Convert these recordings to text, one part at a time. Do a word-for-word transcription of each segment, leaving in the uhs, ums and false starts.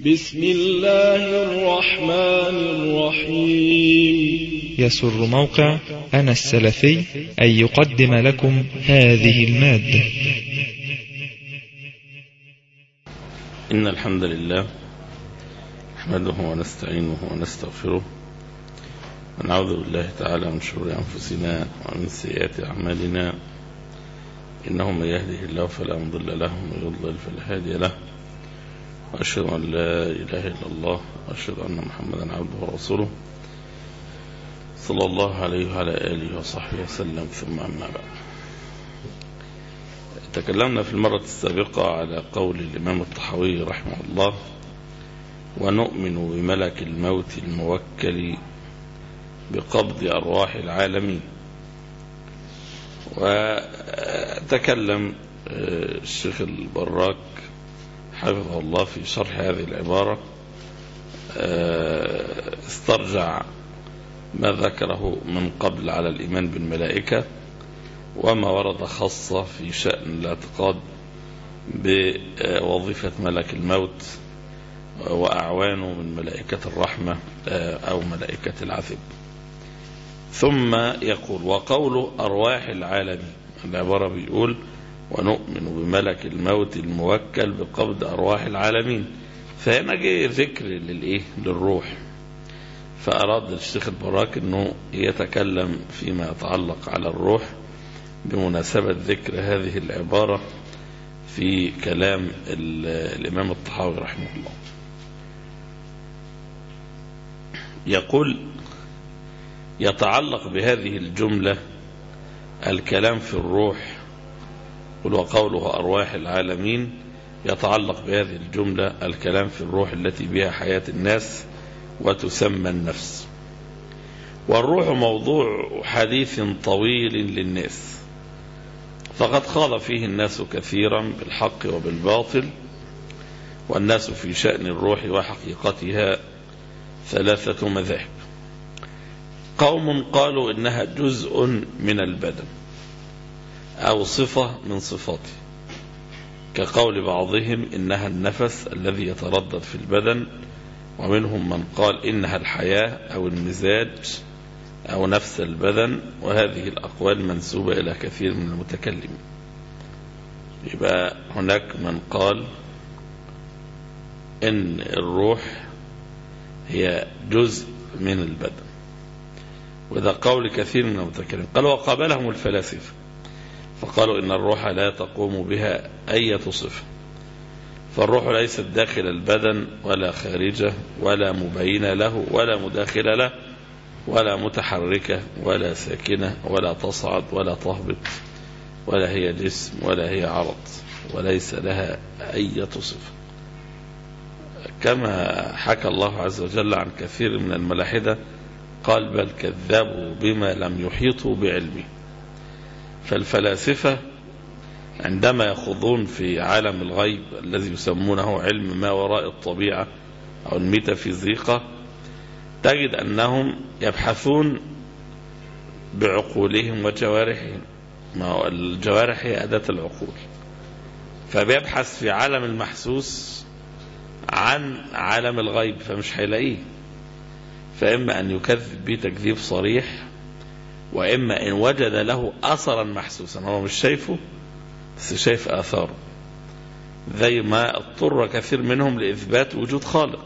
بسم الله الرحمن الرحيم. يسر موقع أنا السلفي أن يقدم لكم هذه المادة. إن الحمد لله نحمده ونستعينه ونستغفره ونعوذ بالله تعالى من شرور أنفسنا ومن سيئات أعمالنا، إنه من يهده الله فلا مضل له ومن يضلل فلا هادي له، وأشهد أن لا إله إلا الله وأشهد أن محمدا عبده ورسوله صلى الله عليه وعلى آله وصحبه وسلم، ثم أما بعد. تكلمنا في المرة السابقة على قول الإمام الطحاوي رحمه الله: ونؤمن بملك الموت الموكل بقبض أرواح العالمين. وتكلم الشيخ البراك حفظه الله في شرح هذه العبارة، استرجع ما ذكره من قبل على الإيمان بالملائكة وما ورد خاصة في شأن الاعتقاد بوظيفة ملك الموت وأعوانه من ملائكة الرحمة أو ملائكة العذاب. ثم يقول: وقول أرواح العالمين، العبارة بيقول: ونؤمن بملك الموت الموكل بقبض أرواح العالمين. فهنا جاء ذكر للإيه؟ للروح. فأراد الشيخ البراك أنه يتكلم فيما يتعلق على الروح بمناسبة ذكر هذه العبارة في كلام الإمام الطحاوي رحمه الله. يقول: يتعلق بهذه الجملة الكلام في الروح، وقوله أرواح العالمين، يتعلق بهذه الجملة الكلام في الروح التي بها حياة الناس وتسمى النفس. والروح موضوع حديث طويل للناس، فقد خاض فيه الناس كثيرا بالحق وبالباطل. والناس في شأن الروح وحقيقتها ثلاثة مذاهب. قوم قالوا إنها جزء من البدن أو صفة من صفاته، كقول بعضهم إنها النفس الذي يتردد في البدن، ومنهم من قال إنها الحياة أو المزاج أو نفس البدن. وهذه الأقوال منسوبة إلى كثير من المتكلمين. يبقى هناك من قال إن الروح هي جزء من البدن، وإذا قول كثير من المتكلمين. قال: وقابلهم الفلاسفة فقالوا إن الروح لا تقوم بها أي صفة، فالروح ليست داخل البدن ولا خارجه ولا مبينة له ولا مداخلة له ولا متحركة ولا ساكنة ولا تصعد ولا تهبط ولا هي جسم ولا هي عرض وليس لها أي صفة، كما حكى الله عز وجل عن كثير من الملاحدة. قال: بل كذبوا بما لم يحيطوا بعلمه. فالفلاسفة عندما يخوضون في عالم الغيب الذي يسمونه علم ما وراء الطبيعة أو الميتافيزيقا، تجد أنهم يبحثون بعقولهم وجوارحهم. ما هو الجوارح هي أداة العقول، فبيبحث في عالم المحسوس عن عالم الغيب فمش هيلاقيه، فإما أن يكذب به تكذيب صريح، وإما إن وجد له أثرا محسوسا هو مش شايفه بس شايف آثاره، زي ما اضطر كثير منهم لإثبات وجود خالق،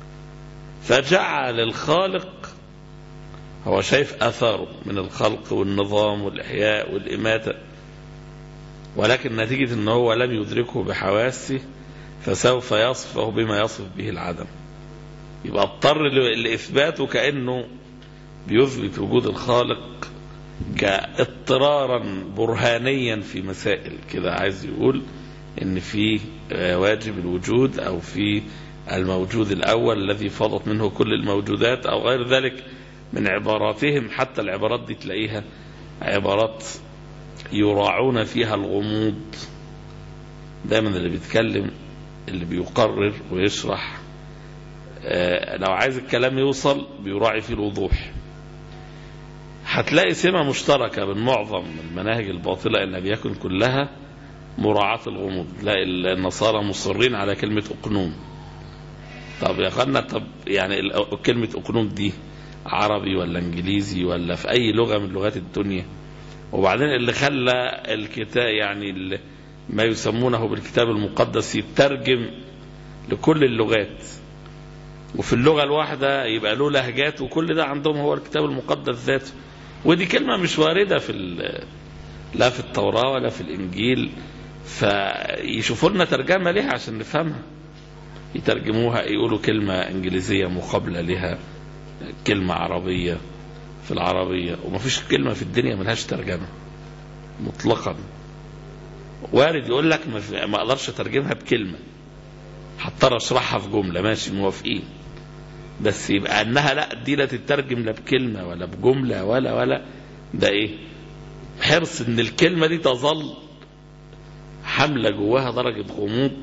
فجعل الخالق هو شايف آثاره من الخلق والنظام والإحياء والإماتة، ولكن نتيجة أنه هو لم يدركه بحواسه فسوف يصفه بما يصف به العدم. يبقى اضطر لإثباته كأنه بيثبت وجود الخالق كاضطرارا برهانيا في مسائل كده، عايز يقول ان في واجب الوجود او في الموجود الاول الذي فاضت منه كل الموجودات او غير ذلك من عباراتهم. حتى العبارات دي تلاقيها عبارات يراعون فيها الغموض. دايما اللي بيتكلم اللي بيقرر ويشرح لو عايز الكلام يوصل بيراعي فيه الوضوح. هتلاقي سمة مشتركة بين معظم المناهج الباطلة إن بيكون كلها مراعاة الغموض. لا، النصارى مصرين على كلمة أقنوم، طب يا اخوانا، طب يعني كلمة اقنوم دي عربي ولا انجليزي ولا في اي لغة من لغات الدنيا؟ وبعدين اللي خلى الكتاب يعني ما يسمونه بالكتاب المقدس يترجم لكل اللغات، وفي اللغة الواحدة يبقى له لهجات، وكل ده عندهم هو الكتاب المقدس ذاته. ودي كلمة مش واردة في لا في التوراة ولا في الإنجيل، فيشوفوا لنا ترجمة لها عشان نفهمها. يترجموها يقولوا كلمة إنجليزية مقابلة لها كلمة عربية في العربية، وما فيش كلمة في الدنيا ملهاش ترجمة مطلقا. وارد يقول لك ما أقدرش أترجمها بكلمة، هضطر أشرحها في جملة، ماشي موافقين، بس يبقى أنها لا دي لا تترجم لا بكلمة ولا بجملة ولا ولا ده إيه؟ حرص إن الكلمة دي تظل حملة جواها درجة غموض.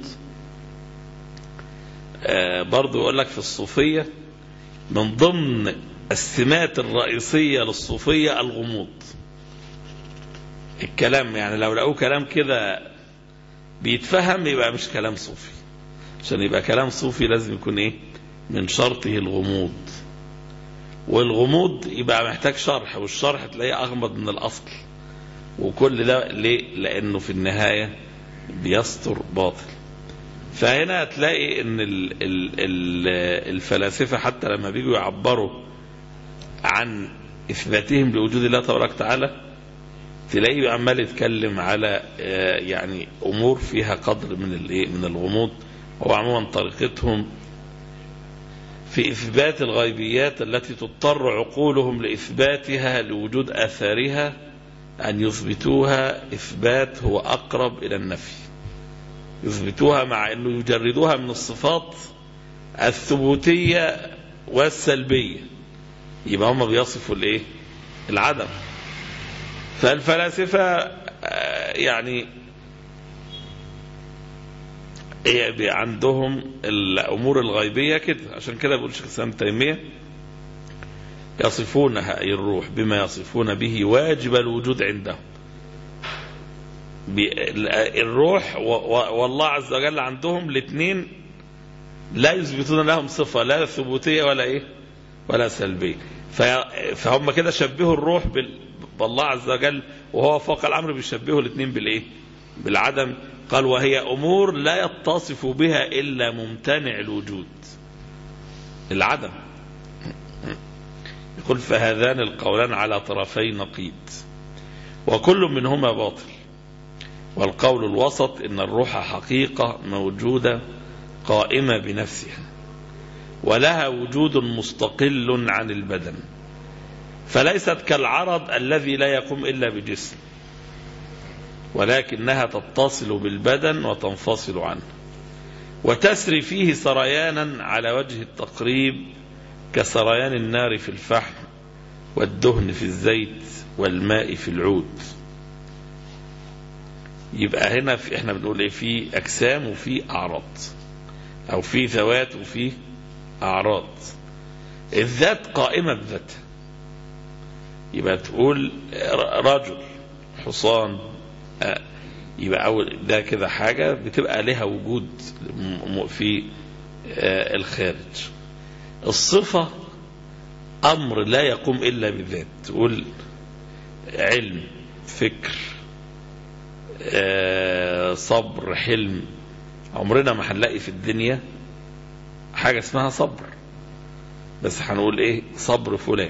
آه برضو يقول لك في الصوفية من ضمن السمات الرئيسية للصوفية الغموض. الكلام يعني لو لقوه كلام كده بيتفهم يبقى مش كلام صوفي. عشان يبقى كلام صوفي لازم يكون ايه؟ من شرطه الغموض، والغموض يبقى محتاج شرح، والشرح تلاقيه أغمض من الأصل. وكل ده ليه؟ لأنه في النهاية بيستر باطل. فهنا تلاقي ان ال ال ال الفلاسفة حتى لما بيجوا يعبروا عن إثباتهم لوجود الله تبارك وتعالى تلاقيه عمال يتكلم على يعني أمور فيها قدر من من الغموض. هو عموما طريقتهم في إثبات الغيبيات التي تضطر عقولهم لإثباتها لوجود آثارها أن يثبتوها إثبات هو أقرب إلى النفي. يثبتوها مع أنه يجردوها من الصفات الثبوتية والسلبية، يبقى هم بيصفوا الإيه؟ العدم. فالفلاسفة يعني عندهم الأمور الغيبية كده. عشان كده بيقول شيخ الإسلام ابن تيمية يصفونها أي الروح بما يصفون به واجب الوجود عندهم. الروح والله عز وجل عندهم الاثنين لا يثبتون لهم صفة لا ثبوتية ولا إيه ولا سلبية. فهم كده شبهوا الروح بالله عز وجل، وهو فوق الأمر بيشبهوا الاثنين بالإيه؟ بالعدم. قال وهي أمور لا يتصف بها إلا ممتنع الوجود، العدم. يقول فهذان القولان على طرفي نقيض وكل منهما باطل، والقول الوسط إن الروح حقيقة موجودة قائمة بنفسها ولها وجود مستقل عن البدن، فليست كالعرض الذي لا يقوم إلا بجسم، ولكنها تتصل بالبدن وتنفصل عنه وتسري فيه سريانا على وجه التقريب كسريان النار في الفحم والدهن في الزيت والماء في العود. يبقى هنا في احنا بنقول ايه؟ في اجسام وفي اعراض، او في ذوات وفي اعراض. الذات قائمة بذاتها، يبقى تقول رجل حصان، يبقى أول ده كده حاجة بتبقى لها وجود في الخارج. الصفة أمر لا يقوم إلا بذات. تقول علم، فكر، صبر، حلم. عمرنا ما هنلاقي في الدنيا حاجة اسمها صبر، بس هنقول ايه؟ صبر فلان،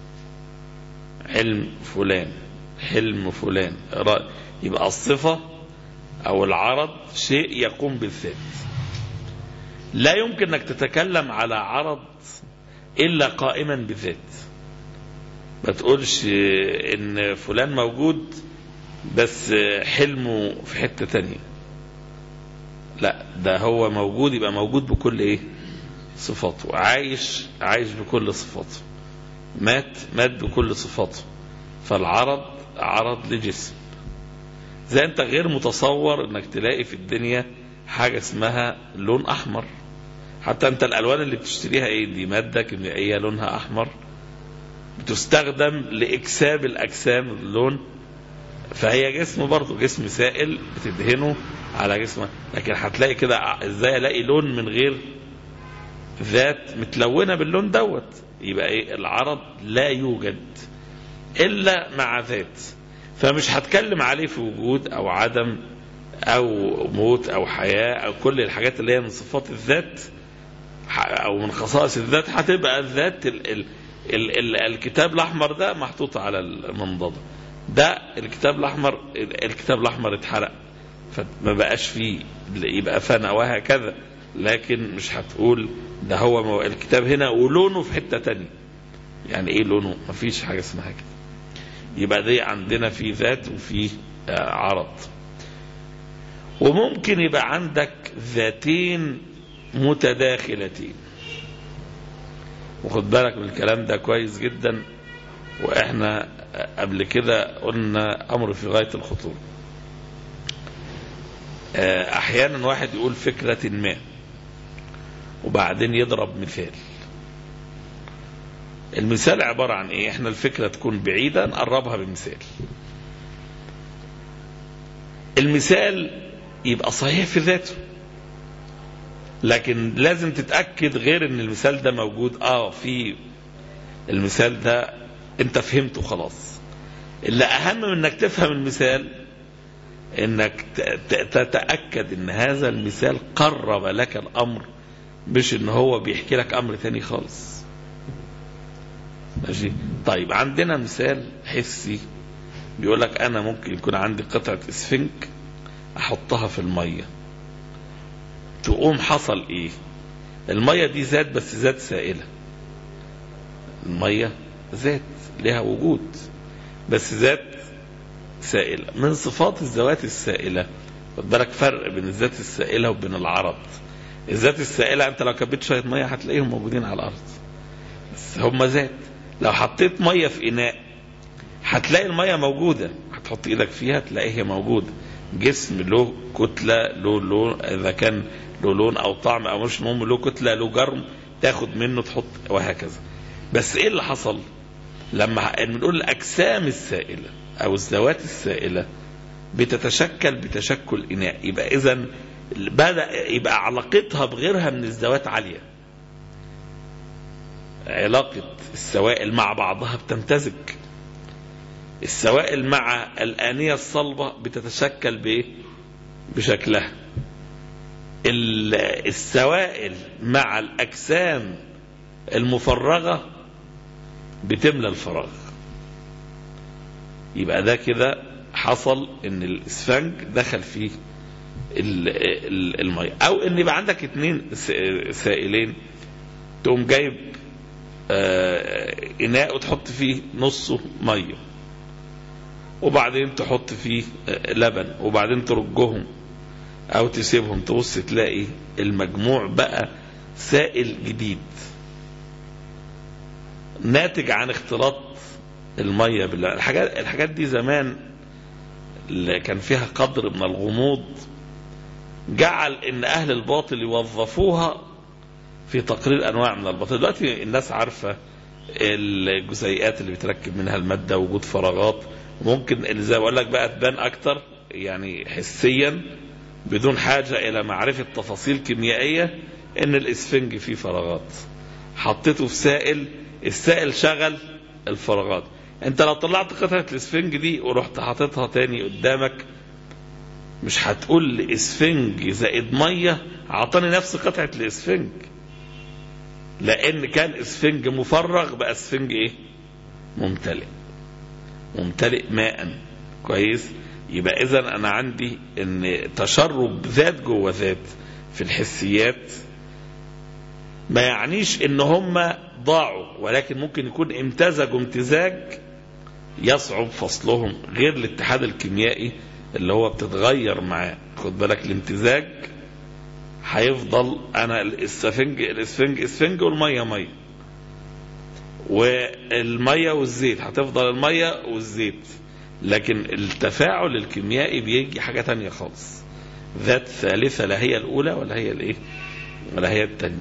علم فلان، حلم فلان. يبقى الصفة أو العرض شيء يقوم بالذات. لا يمكن أنك تتكلم على عرض إلا قائما بالذات. ما تقولش إن فلان موجود بس حلمه في حتة تانية، لا، ده هو موجود، يبقى موجود بكل إيه؟ صفاته. عايش عايش بكل صفاته، مات مات بكل صفاته. فالعرض عرض لجسم. زي انت غير متصور انك تلاقي في الدنيا حاجة اسمها لون احمر. حتى انت الالوان اللي بتشتريها ايه؟ دي مادة كيميائية لونها احمر بتستخدم لاكساب الاجسام اللون، فهي جسم برضو، جسم سائل بتدهنه على جسمه. لكن هتلاقي كده ازاي الاقي لون من غير ذات متلونة باللون دوت، يبقى ايه؟ العرض لا يوجد إلا مع ذات، فمش هتكلم عليه في وجود أو عدم أو موت أو حياة أو كل الحاجات اللي هي من صفات الذات أو من خصائص الذات. هتبقى الذات ال ال ال ال الكتاب الأحمر ده محطوط على المنضدة، ده الكتاب الأحمر الكتاب الأحمر اتحرق فما بقاش فيه، يبقى فنى وهكذا. لكن مش هتقول ده هو الكتاب هنا ولونه في حتة تانية. يعني ايه لونه؟ مفيش حاجة اسمها كده. يبقى دي عندنا في ذات وفي عرض. وممكن يبقى عندك ذاتين متداخلتين، وخد بالك من الكلام ده كويس جدا، واحنا قبل كده قلنا امر في غاية الخطورة. احيانا واحد يقول فكرة ما وبعدين يضرب مثال. المثال عبارة عن ايه؟ احنا الفكرة تكون بعيدة نقربها بمثال. المثال يبقى صحيح في ذاته، لكن لازم تتأكد غير ان المثال ده موجود. اه في المثال ده انت فهمته خلاص. اللي اهم من انك تفهم المثال انك تتأكد ان هذا المثال قرب لك الامر، مش ان هو بيحكي لك امر تاني خالص. ماشي؟ طيب عندنا مثال حسي بيقول لك انا ممكن يكون عندي قطعة اسفنج احطها في المية، تقوم حصل ايه؟ المية دي ذات، بس ذات سائلة. المية ذات لها وجود بس ذات سائلة. من صفات الذوات السائلة، خد بالك فرق بين الذات السائلة وبين العرض. الذات السائلة انت لو كبيت شوية مية هتلاقيهم موجودين على الارض، بس هم ذات. لو حطيت مية في اناء هتلاقي المية موجودة، هتحط ايدك فيها تلاقيها موجودة. جسم له كتلة، له لون، اذا كان له لون او طعم او مش مهم، له كتلة، له جرم، تاخد منه تحط وهكذا. بس ايه اللي حصل لما بنقول الاجسام السائلة او الذوات السائلة بتتشكل بتشكل اناء؟ يبقى اذا بدأ يبقى علاقتها بغيرها من الذوات عالية. علاقة السوائل مع بعضها بتمتزج. السوائل مع الآنية الصلبة بتتشكل بإيه؟ بشكلها. السوائل مع الأجسام المفرغة بتملى الفراغ. يبقى ده كده حصل ان الاسفنج دخل فيه المية. او ان يبقى عندك اتنين سائلين، تقوم جايب اناء وتحط فيه نصه مية، وبعدين تحط فيه لبن، وبعدين ترجهم او تسيبهم، تبص تلاقي المجموع بقى سائل جديد ناتج عن اختلاط المية بالله. الحاجات الحاجات دي زمان اللي كان فيها قدر من الغموض جعل ان اهل الباطل يوظفوها في تقرير انواع من الباطل. دلوقتي الناس عارفة الجزيئات اللي بتركب منها المادة، وجود فراغات، ممكن اللي زي بقول لك بقى تبان اكتر يعني حسيا بدون حاجة الى معرفة تفاصيل كيميائية ان الاسفنج فيه فراغات. حطيته في سائل، السائل شغل الفراغات. انت لو طلعت قطعة الاسفنج دي ورحت حاططها تاني قدامك مش هتقول اسفنج زائد مية عطاني نفس قطعة الاسفنج، لان كان اسفنج مفرغ بقى اسفنج ايه؟ ممتلئ، ممتلئ ماء. كويس؟ يبقى اذا انا عندي ان تشرب ذات جوه ذات في الحسيات ما يعنيش ان هم ضاعوا، ولكن ممكن يكون امتزجوا امتزاج يصعب فصلهم، غير الاتحاد الكيميائي اللي هو بتتغير معاه. خد بالك الامتزاج هيفضل، انا الاسفنج الاسفنج اسفنج والميه ميه، والميه والزيت هتفضل الميه والزيت، لكن التفاعل الكيميائي بيجي حاجه تانية خالص، ذات ثالثه، لا هي الاولى ولا هي الايه ولا هي الثانيه.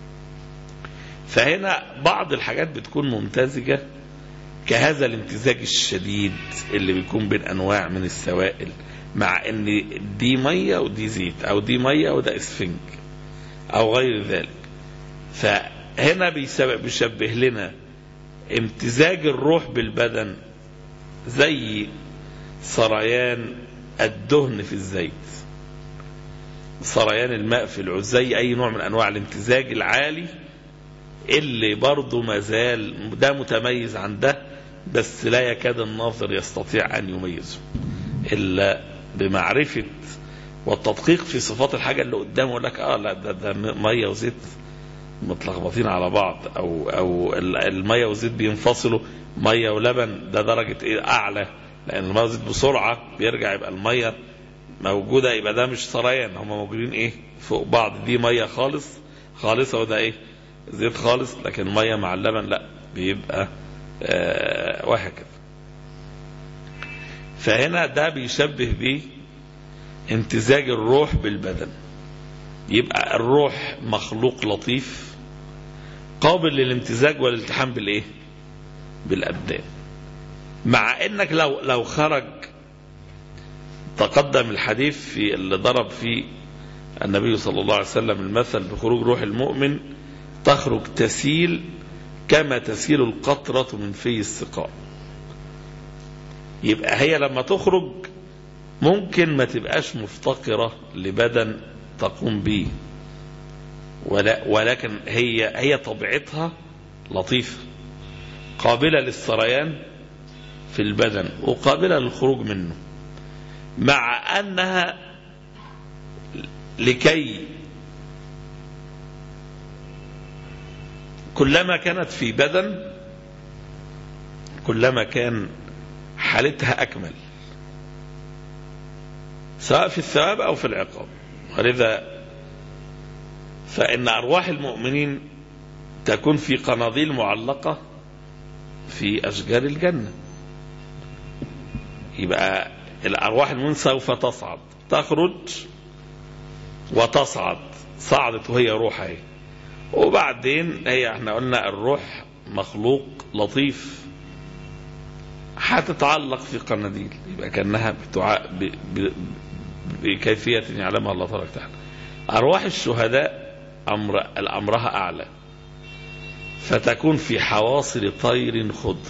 فهنا بعض الحاجات بتكون ممتزجه كهذا الامتزاج الشديد اللي بيكون بين انواع من السوائل، مع ان دي ميه ودي زيت، او دي ميه وده اسفنج او غير ذلك. فهنا بيشبه لنا امتزاج الروح بالبدن زي سريان الدهن في الزيت، سريان الماء في العود، زي أي نوع من أنواع الامتزاج العالي اللي برضه مازال ده متميز عن ده، بس لا يكاد الناظر يستطيع أن يميزه إلا بمعرفة والتدقيق في صفات الحاجة اللي قدامه. يقول لك آه لا ده, ده مية وزيت متلخبطين على بعض، أو, أو المية والزيت بينفصلوا، مية ولبن ده درجة إيه أعلى، لأن المية والزيت بسرعة بيرجع يبقى المية موجودة، يبقى ده مش سريان، هم موجودين إيه فوق بعض، دي مية خالص خالصة وده إيه زيت خالص، لكن مية مع اللبن لا بيبقى آه وهكذا. فهنا ده بيشبه به امتزاج الروح بالبدن. يبقى الروح مخلوق لطيف قابل للامتزاج والالتحام بالايه بالابدان، مع انك لو لو خرج تقدم الحديث في اللي ضرب فيه النبي صلى الله عليه وسلم المثل بخروج روح المؤمن، تخرج تسيل كما تسيل القطرة من في السقاء. يبقى هي لما تخرج ممكن ما تبقاش مفتقرة لبدن تقوم به، ولكن هي هي طبيعتها لطيفة قابلة للسريان في البدن وقابلة للخروج منه، مع أنها لكي كلما كانت في بدن كلما كان حالتها أكمل سواء في الثواب أو في العقاب. ولذا فإن أرواح المؤمنين تكون في قناضيل معلقة في أشجار الجنة. يبقى الأرواح المؤمنين سوف تصعد، تخرج وتصعد، صعدت وهي روحها، وبعدين هي احنا قلنا الروح مخلوق لطيف هتتعلق في قناديل، يبقى كأنها بتع... ب... ب... بكيفية يعلمها الله تبارك وتعالى. أرواح الشهداء أمر الأمرها أعلى، فتكون في حواصل طير خضر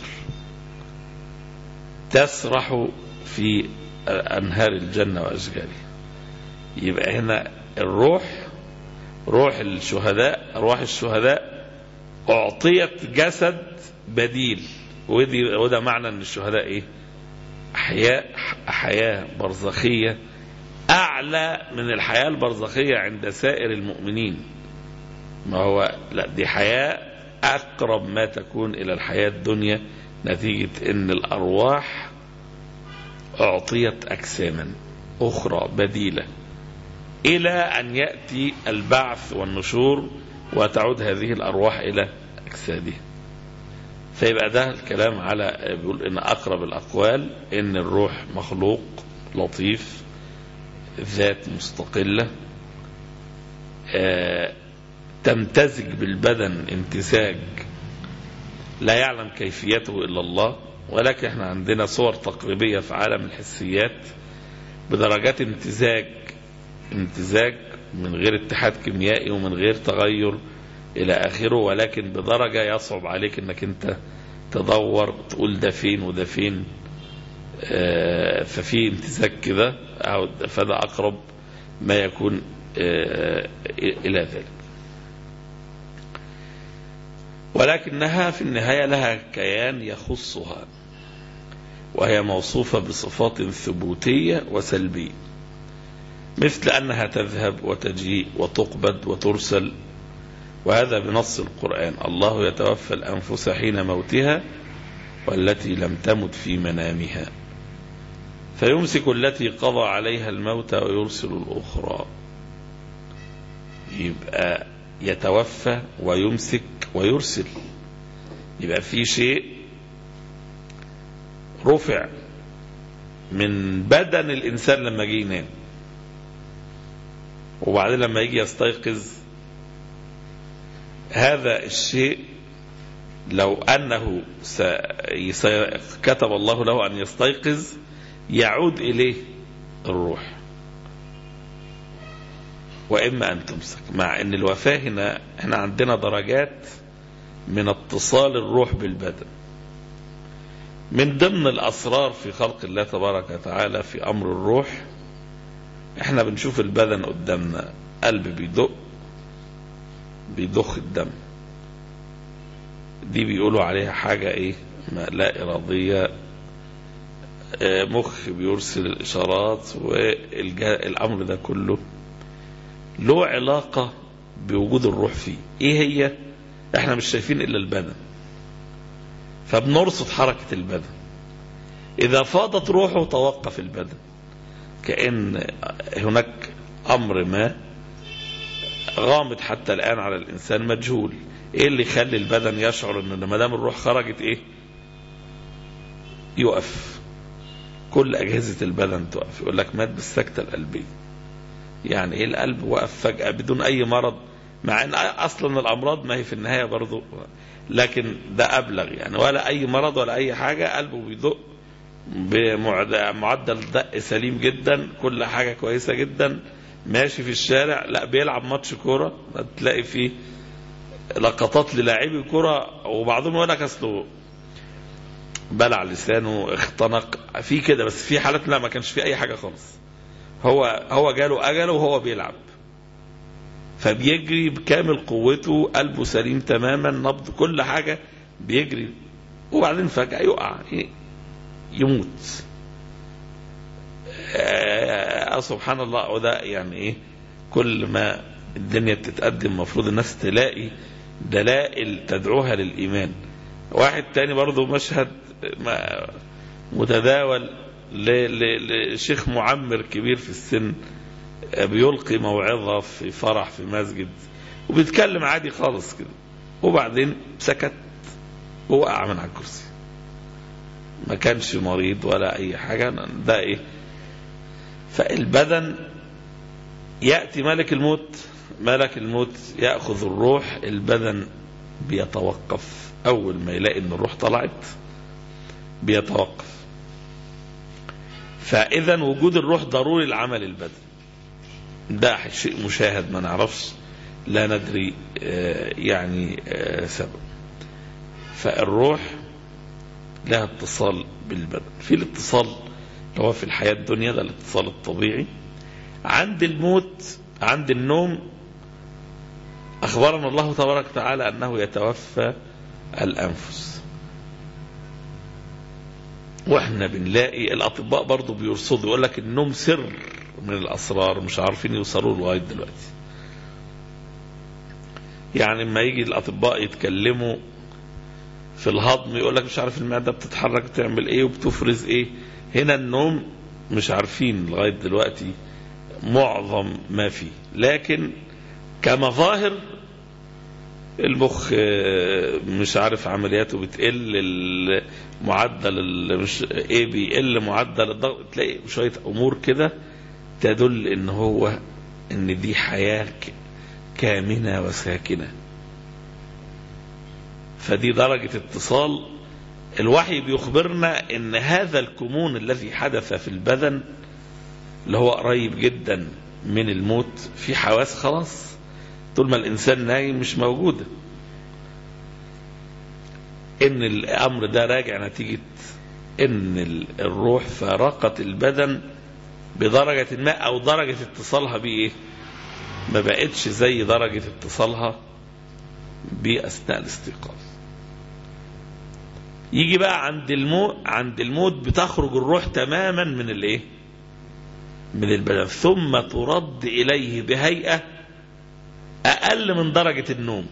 تسرح في أنهار الجنة وأشجارها. يبقى هنا الروح روح الشهداء أرواح الشهداء أعطيت جسد بديل، ودي وده معنى أن الشهداء إيه حياة حياة برزخية أعلى من الحياة البرزخية عند سائر المؤمنين. ما هو لا دي حياة أقرب ما تكون إلى الحياة الدنيا، نتيجة أن الأرواح أعطيت أجساما أخرى بديلة إلى أن يأتي البعث والنشور وتعود هذه الأرواح إلى أجسادها. فيبقى ده الكلام على بيقول إن أقرب الأقوال إن الروح مخلوق لطيف ذات مستقلة آه تمتزج بالبدن امتزاج لا يعلم كيفيته إلا الله، ولكن احنا عندنا صور تقريبية في عالم الحسيات بدرجات امتزاج امتزاج من غير اتحاد كيميائي ومن غير تغير إلى آخره، ولكن بدرجة يصعب عليك انك انت تدور تقول ده فين وده فين. آه ففي امتزاج كده، فده أقرب ما يكون آه إلى ذلك. ولكنها في النهاية لها كيان يخصها، وهي موصوفة بصفات ثبوتية وسلبية، مثل أنها تذهب وتجيء وتقبض وترسل، وهذا بنص القرآن: الله يتوفى الأنفس حين موتها والتي لم تمت في منامها فيمسك التي قضى عليها الموت ويرسل الأخرى. يبقى يتوفى ويمسك ويرسل، يبقى في شيء رفع من بدن الإنسان لما يجي ينام، وبعدين لما يجي يستيقظ هذا الشيء لو أنه كتب الله له أن يستيقظ يعود إليه الروح. وإما أن تمسك. مع أن الوفاة هنا احنا عندنا درجات من اتصال الروح بالبدن. من ضمن الأسرار في خلق الله تبارك وتعالى في أمر الروح، احنا بنشوف البدن قدامنا، قلب بيدق بيضخ الدم، دي بيقولوا عليها حاجة ايه لا إرادية، مخ بيرسل الإشارات، والأمر ده كله له علاقة بوجود الروح فيه. ايه هي؟ احنا مش شايفين إلا البدن، فبنرصد حركة البدن. إذا فاضت روحه توقف البدن، كأن هناك أمر ما غامض حتى الآن على الإنسان مجهول. إيه اللي يخلي البدن يشعر إن ما دام الروح خرجت إيه يقف؟ كل أجهزة البدن تقف. يقول لك مات بالسكتة القلبية. يعني إيه القلب وقف فجأة بدون أي مرض، مع أن أصلا الأمراض ما هي في النهاية برضو، لكن ده أبلغ يعني، ولا أي مرض ولا أي حاجة، قلبه بيدق بمعدل دق سليم جدا، كل حاجة كويسة جدا، ماشي في الشارع، لا بيلعب ماتش كورة تلاقي فيه لقطات للاعبي كورة، وبعضهم يقول لك اصله بلع لسانه اختنق في كده، بس في حالات لا ما كانش في اي حاجة خالص، هو هو جاله اجله وهو بيلعب، فبيجري بكامل قوته، قلبه سليم تماما، نبض كل حاجة بيجري، وبعدين فجأة يقع يموت. آه سبحان الله. وده يعني ايه، كل ما الدنيا بتتقدم المفروض الناس تلاقي دلائل تدعوها للإيمان. واحد تاني برضو مشهد متداول لشيخ معمر كبير في السن، بيلقي موعظة في فرح في مسجد، وبيتكلم عادي خالص كده، وبعدين سكت ووقع من على الكرسي، ما كانش مريض ولا أي حاجة. ده إيه؟ فالبدن يأتي ملك الموت، ملك الموت يأخذ الروح، البدن بيتوقف أول ما يلاقي أن الروح طلعت بيتوقف. فإذا وجود الروح ضروري لعمل البدن، ده شيء مشاهد ما نعرفش، لا ندري يعني سبب. فالروح لها اتصال بالبدن. في الاتصال اللي هو في الحياة الدنيا، ده الاتصال الطبيعي. عند الموت، عند النوم، أخبرنا الله تبارك وتعالى أنه يتوفى الأنفس، وإحنا بنلاقي الأطباء برضو بيرصدوا، يقول لك النوم سر من الأسرار مش عارفين يوصلوا لغاية دلوقتي. يعني لما يجي الأطباء يتكلموا في الهضم يقول لك مش عارف المعدة بتتحرك بتعمل ايه وبتفرز ايه، هنا النوم مش عارفين لغاية دلوقتي معظم ما فيه. لكن كمظاهر المخ مش عارف عملياته بتقل، المعدل مش ايه بيقل، معدل الضغط، تلاقي شوية امور كده تدل ان هو ان دي حياة كامنة وساكنة. فدي درجة اتصال. الوحي بيخبرنا ان هذا الكمون الذي حدث في البدن اللي هو قريب جدا من الموت، في حواس خلاص طول ما الانسان نايم مش موجودة، ان الامر ده راجع نتيجة ان الروح فارقت البدن بدرجة ما، او درجة اتصالها بايه ما بقتش زي درجة اتصالها باثناء الاستيقاظ. يجي بقى عند الموت، عند الموت بتخرج الروح تماما من الايه من البدن، ثم ترد اليه بهيئة اقل من درجة النوم.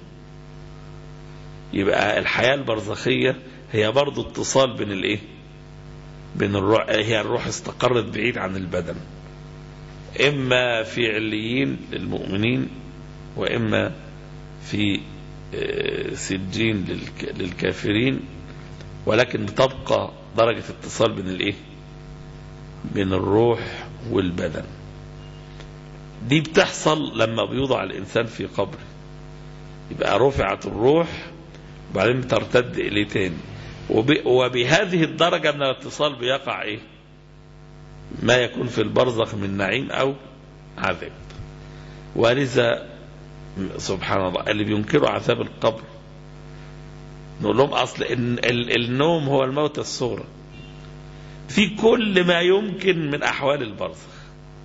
يبقى الحياة البرزخية هي برضو اتصال بين الايه بين الروح، هي الروح استقرت بعيد عن البدن، اما في عليين للمؤمنين واما في سجين للكافرين، ولكن بتبقى درجة اتصال بين الايه بين الروح والبدن. دي بتحصل لما بيوضع الانسان في قبره، يبقى رفعت الروح وبعدين بترتد اليه تاني، وبهذه الدرجة من الاتصال بيقع ايه ما يكون في البرزخ من نعيم او عذاب. ولذا سبحان الله اللي بينكروا عذاب القبر نقول لهم أصل إن النوم هو الموت الصغرى في كل ما يمكن من أحوال البرزخ،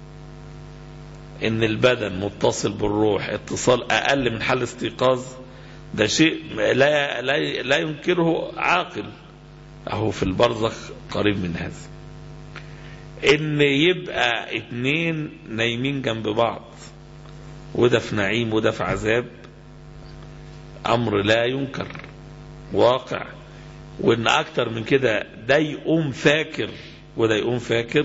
إن البدن متصل بالروح اتصال أقل من حال استيقاظ، ده شيء لا, لا, لا ينكره عاقل، أهو في البرزخ قريب من هذا. إن يبقى اتنين نايمين جنب بعض وده في نعيم وده في عذاب، أمر لا ينكر واقع. وإن أكتر من كده ده يقوم فاكر وده يقوم فاكر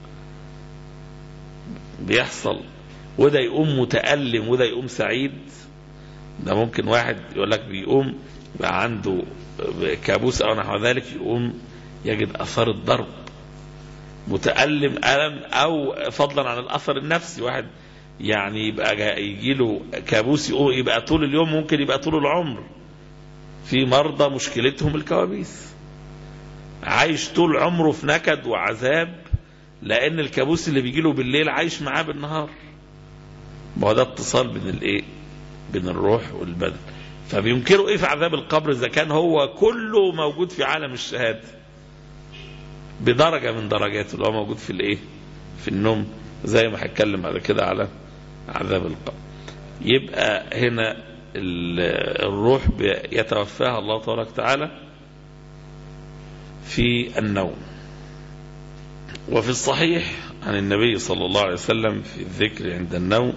بيحصل، وده يقوم متألم وده يقوم سعيد. ده ممكن واحد يقول لك بيقوم بقى عنده كابوس أو نحو ذلك، يقوم يجد أثار الضرب متألم ألم، أو فضلا عن الأثر النفسي، واحد يعني يبقى يجي له كابوس يبقى طول اليوم، ممكن يبقى طول العمر. في مرضى مشكلتهم الكوابيس، عايش طول عمره في نكد وعذاب لأن الكابوس اللي بيجي له بالليل عايش معاه بالنهار. ما هو ده اتصال بين الايه بين الروح والبدن. فبينكروا ايه في عذاب القبر اذا كان هو كله موجود في عالم الشهاده بدرجه من درجاته اللي هو موجود في الايه في النوم، زي ما هتكلم بعد كده على عذاب القبر. يبقى هنا الروح يتوفاها الله تبارك وتعالى في النوم. وفي الصحيح عن النبي صلى الله عليه وسلم في الذكر عند النوم: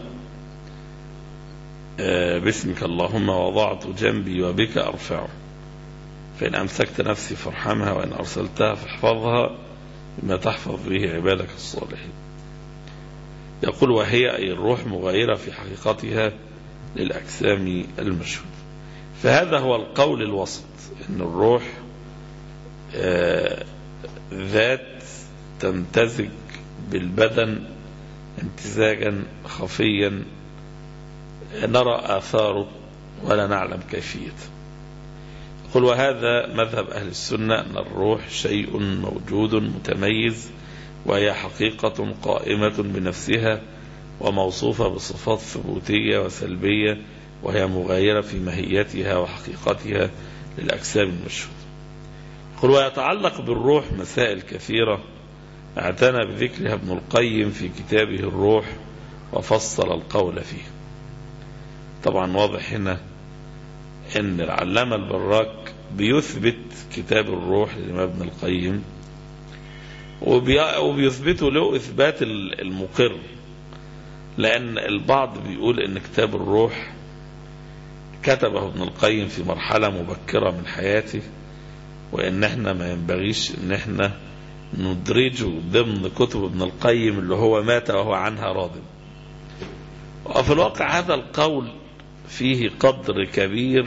باسمك اللهم وضعت جنبي وبك أرفعه، فإن أمسكت نفسي فارحمها وإن أرسلتها فاحفظها بما تحفظ به عبادك الصالحين. يقول: وهي أي الروح مغايرة في حقيقتها للأجسام المشهودة. فهذا هو القول الوسط، إن الروح ذات تمتزج بالبدن امتزاجا خفيا نرى آثاره ولا نعلم كيفيته. يقول: وهذا مذهب أهل السنة، أن الروح شيء موجود متميز، وهي حقيقة قائمة بنفسها وموصوفة بصفات ثبوتية وسلبية، وهي مغايرة في ماهيتها وحقيقتها للأجسام المشهودة. يقول: ويتعلق بالروح مسائل كثيرة اعتنى بذكرها ابن القيم في كتابه الروح وفصل القول فيه. طبعا واضح هنا ان العلامة البراك بيثبت كتاب الروح للإمام ابن القيم، وبيثبته له إثبات المقر، لأن البعض بيقول ان كتاب الروح كتبه ابن القيم في مرحلة مبكرة من حياته، وان احنا ما ينبغيش ان احنا ندرجه ضمن كتب ابن القيم اللي هو مات وهو عنها راض. وفي الواقع هذا القول فيه قدر كبير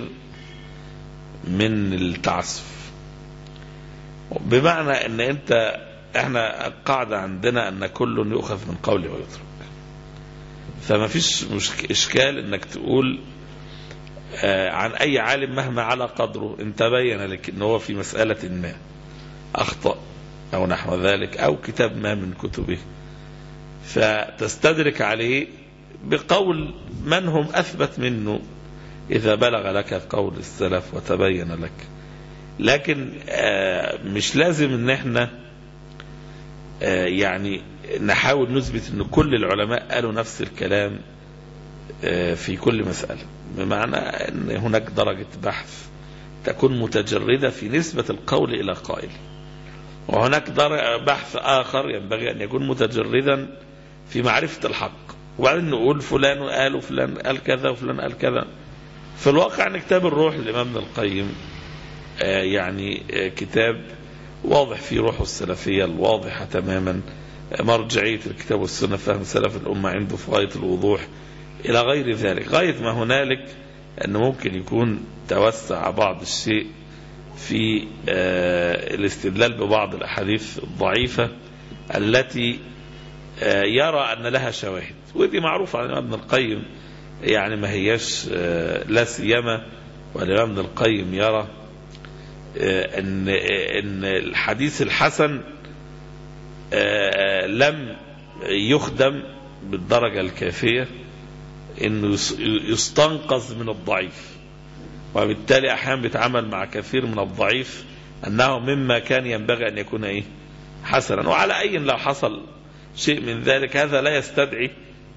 من التعسف، بمعنى ان انت احنا القاعدة عندنا ان كل يؤخذ من قوله ويترك، فما فيش اشكال انك تقول آه عن اي عالم مهما على قدره ان تبين لك ان هو في مسألة ما اخطأ او نحو ذلك، او كتاب ما من كتبه، فتستدرك عليه بقول من هم أثبت منه إذا بلغ لك قول السلف وتبين لك. لكن مش لازم ان احنا يعني نحاول نثبت ان كل العلماء قالوا نفس الكلام في كل مسألة، بمعنى ان هناك درجة بحث تكون متجردة في نسبة القول إلى قائل، وهناك بحث آخر ينبغي أن يكون متجردا في معرفة الحق، وبعدين نقول فلان قال وفلان قال كذا وفلان قال كذا. في الواقع أن كتاب الروح للإمام ابن القيم يعني كتاب واضح فيه روح السلفية الواضحة تماما، مرجعية الكتاب والسنة، فهم سلف الأمة عنده في غاية الوضوح إلى غير ذلك. غاية ما هنالك أنه ممكن يكون توسع بعض الشيء في الاستدلال ببعض الأحاديث الضعيفة التي يرى أن لها شواهد، ودي معروفة عن ابن القيم، يعني ما هيش لا سيما والإمام ابن القيم يرى أن أن الحديث الحسن لم يخدم بالدرجة الكافية انه يستنقذ من الضعيف، وبالتالي احيانا بيتعامل مع كثير من الضعيف انه مما كان ينبغي ان يكون ايه حسنا. وعلى اي لو حصل شيء من ذلك هذا لا يستدعي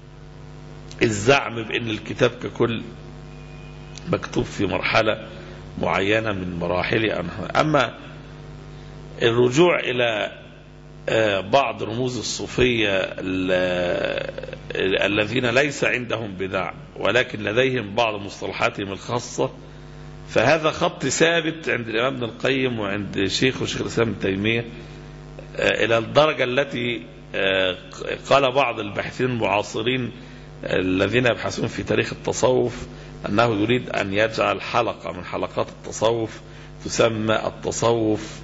الزعم بان الكتاب ككل مكتوب في مرحلة معينة من مراحل. اما الرجوع الى بعض رموز الصوفية الذين ليس عندهم بدع ولكن لديهم بعض مصطلحاتهم الخاصة، فهذا خط ثابت عند الإمام ابن القيم وعند شيخ وشيخ الإسلام ابن تيمية، إلى الدرجة التي قال بعض الباحثين المعاصرين الذين يبحثون في تاريخ التصوف أنه يريد أن يجعل حلقة من حلقات التصوف تسمى التصوف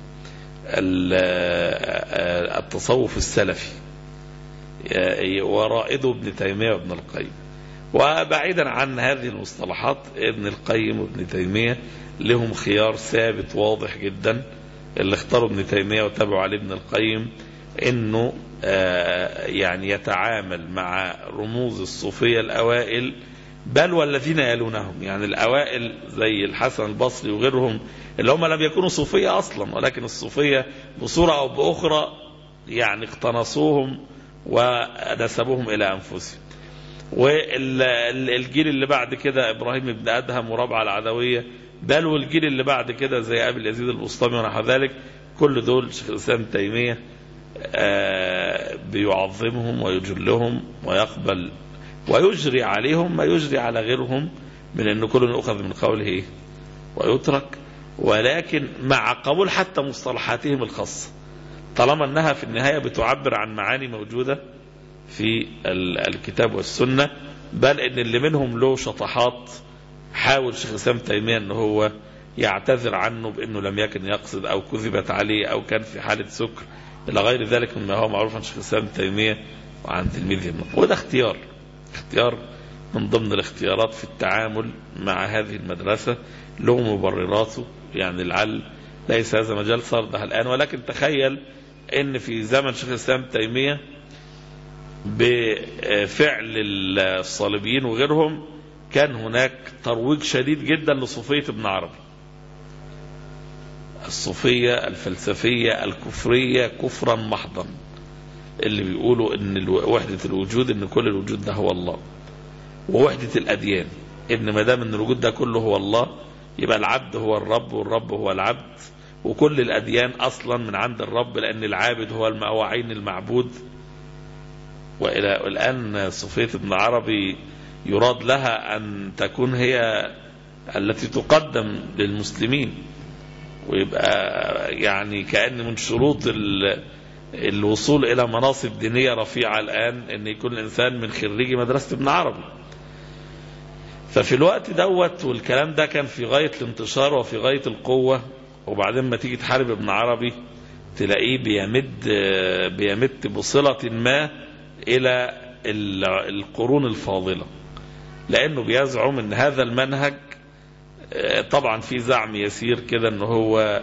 التصوف السلفي، ورائده ابن تيمية وابن القيم. وبعيدا عن هذه المصطلحات ابن القيم وابن تيمية لهم خيار ثابت واضح جدا، اللي اختاروا ابن تيمية وتابعوا عليه ابن القيم، انه يعني يتعامل مع رموز الصوفية الاوائل بل والذين يلونهم، يعني الاوائل زي الحسن البصري وغيرهم اللي هم لم يكونوا صوفية اصلا، ولكن الصوفية بصورة او باخرى يعني اقتنصوهم ونسبوهم الى انفسهم. والجيل اللي بعد كده ابراهيم بن ادهم وربعه العدويه، بل والجيل اللي بعد كده زي ابي اليزيد البسطامي ونحو ذلك، كل دول شيخ الاسلام ابن تيميه بيعظمهم ويجلهم ويقبل ويجري عليهم ما يجري على غيرهم من ان كل يؤخذ من قوله ويترك، ولكن مع قبول حتى مصطلحاتهم الخاصه طالما انها في النهايه بتعبر عن معاني موجوده في الكتاب والسنة، بل ان اللي منهم له شطحات حاول شيخ الاسلام ابن تيمية ان هو يعتذر عنه بانه لم يكن يقصد او كذبت عليه او كان في حالة سكر الى غير ذلك مما هو معروف عن شيخ الاسلام ابن تيمية وعن تلميذه. وده اختيار اختيار من ضمن الاختيارات في التعامل مع هذه المدرسة، له مبرراته، يعني لعل ليس هذا مجال سردها الان، ولكن تخيل ان في زمن شيخ الاسلام ابن تيمية بفعل الصليبيين وغيرهم كان هناك ترويج شديد جدا لصوفية ابن عربي، الصوفية الفلسفية الكفرية كفرا محضا، اللي بيقولوا ان وحدة الوجود ان كل الوجود ده هو الله، ووحدة الأديان ان ما دام ان الوجود ده كله هو الله يبقى العبد هو الرب والرب هو العبد، وكل الأديان أصلا من عند الرب لأن العابد هو هو عين المعبود. وإلى الآن صوفية ابن عربي يراد لها أن تكون هي التي تقدم للمسلمين، ويبقى يعني كأن من شروط الوصول إلى مناصب دينية رفيعة الآن أن يكون الإنسان من خريج مدرسة ابن عربي. ففي الوقت دوت والكلام ده كان في غاية الانتشار وفي غاية القوة، وبعدين ما تيجي تحارب ابن عربي تلاقيه بيمد بيمد بصلة ما إلى القرون الفاضلة، لأنه بيزعم أن هذا المنهج طبعا في زعم يسير كده أنه هو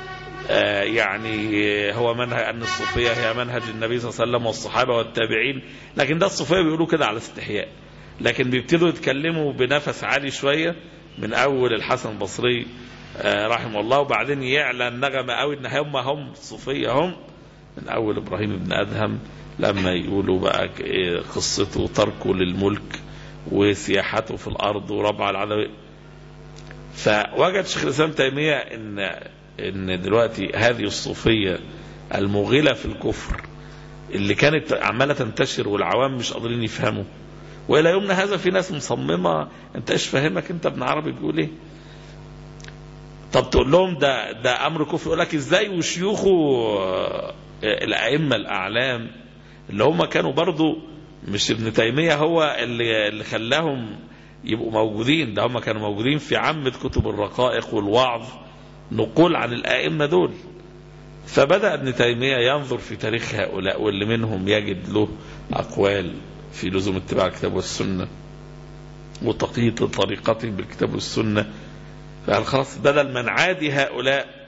يعني هو منهج أن الصوفية هي منهج النبي صلى الله عليه وسلم والصحابة والتابعين، لكن ده الصوفية بيقولوا كده على استحياء، لكن بيبتدوا يتكلموا بنفس عالي شوية من أول الحسن البصري رحمه الله، وبعدين يعلى النغمة قوي ان هم هم الصوفية هم من أول إبراهيم بن أدهم لما يقولوا بقى قصته تركه للملك وسياحته في الأرض وربع العدوية. فوجد شيخ الإسلام تيمية إن إن دلوقتي هذه الصوفية المغلة في الكفر اللي كانت عمالة تنتشر والعوام مش قادرين يفهموا، وإلى يومنا هذا في ناس مصممة أنت إيش فاهمك أنت ابن عربي بيقول إيه؟ طب تقول لهم ده ده أمر كفر، يقول لك إزاي؟ وشيوخه الأئمة الأعلام اللي هم كانوا برضو مش ابن تيمية هو اللي اللي خلاهم يبقوا موجودين، ده هم كانوا موجودين في عامة كتب الرقائق والوعظ نقول عن الأئمة دول. فبدأ ابن تيمية ينظر في تاريخ هؤلاء واللي منهم يجد له أقوال في لزوم اتباع الكتاب والسنة وتقييد طريقتهم بالكتاب والسنة. فقال خلاص بدل ما نعادي هؤلاء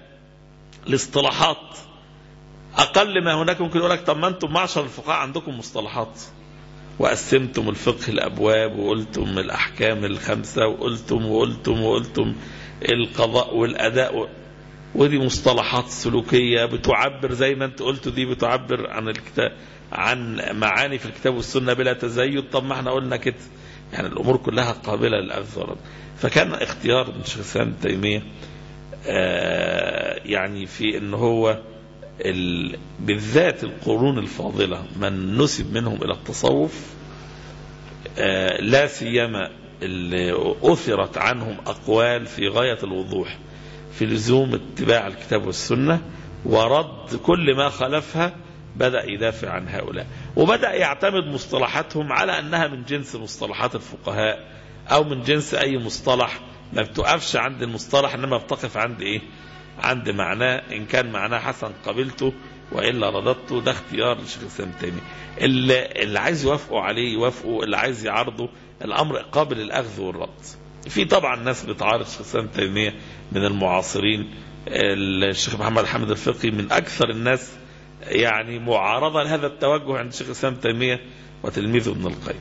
الاصطلاحات أقل ما هناك ممكن يقول لك طب ما أنتم معشر الفقهاء عندكم مصطلحات وقسمتم الفقه الأبواب وقلتم الأحكام الخمسة وقلتم وقلتم وقلتم القضاء والأداء، ودي مصطلحات سلوكية بتعبر زي ما انت قلت، دي بتعبر عن الكتاب عن معاني في الكتاب والسنة بلا تزيد. طب ما احنا قلنا كده، يعني الأمور كلها قابلة للأخذ والرد. فكان اختيار من شيخ الإسلام ابن تيمية آه يعني في ان هو بالذات القرون الفاضلة من نسب منهم إلى التصوف آه لا سيما اللي أثرت عنهم أقوال في غاية الوضوح في لزوم اتباع الكتاب والسنة ورد كل ما خلفها، بدأ يدافع عن هؤلاء، وبدأ يعتمد مصطلحاتهم على أنها من جنس مصطلحات الفقهاء أو من جنس أي مصطلح، ما بتقفش عند المصطلح إنما بتقف عند إيه؟ عند معناه. إن كان معناه حسن قبلته وإلا رددته. ده اختيار للشيخ الإسلام ابن تيمية. اللي, اللي عايز يوافقوا عليه يوافقوا، اللي عايز يعارضه الأمر قابل للأخذ والرد. في طبعا ناس بتعارض الشيخ الإسلام ابن تيمية من المعاصرين. الشيخ محمد حامد الفقي من أكثر الناس يعني معارضة لهذا التوجه عند الشيخ الإسلام ابن تيمية وتلميذه ابن القيم.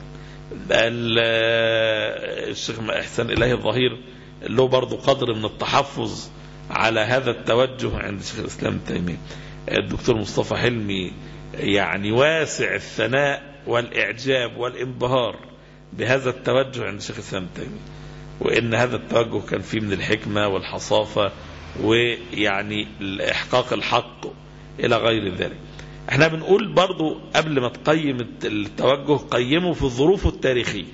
الشيخ إحسان إلهي الظهير له برضو قدر من التحفظ على هذا التوجه عند الشيخ الإسلام ابن تيمية. الدكتور مصطفى حلمي يعني واسع الثناء والإعجاب والانبهار بهذا التوجه عند الشيخ الإسلام ابن تيمية، وإن هذا التوجه كان فيه من الحكمة والحصافة ويعني إحقاق الحق إلى غير ذلك. احنا بنقول برضو قبل ما تقيم التوجه قيمه في الظروف التاريخية،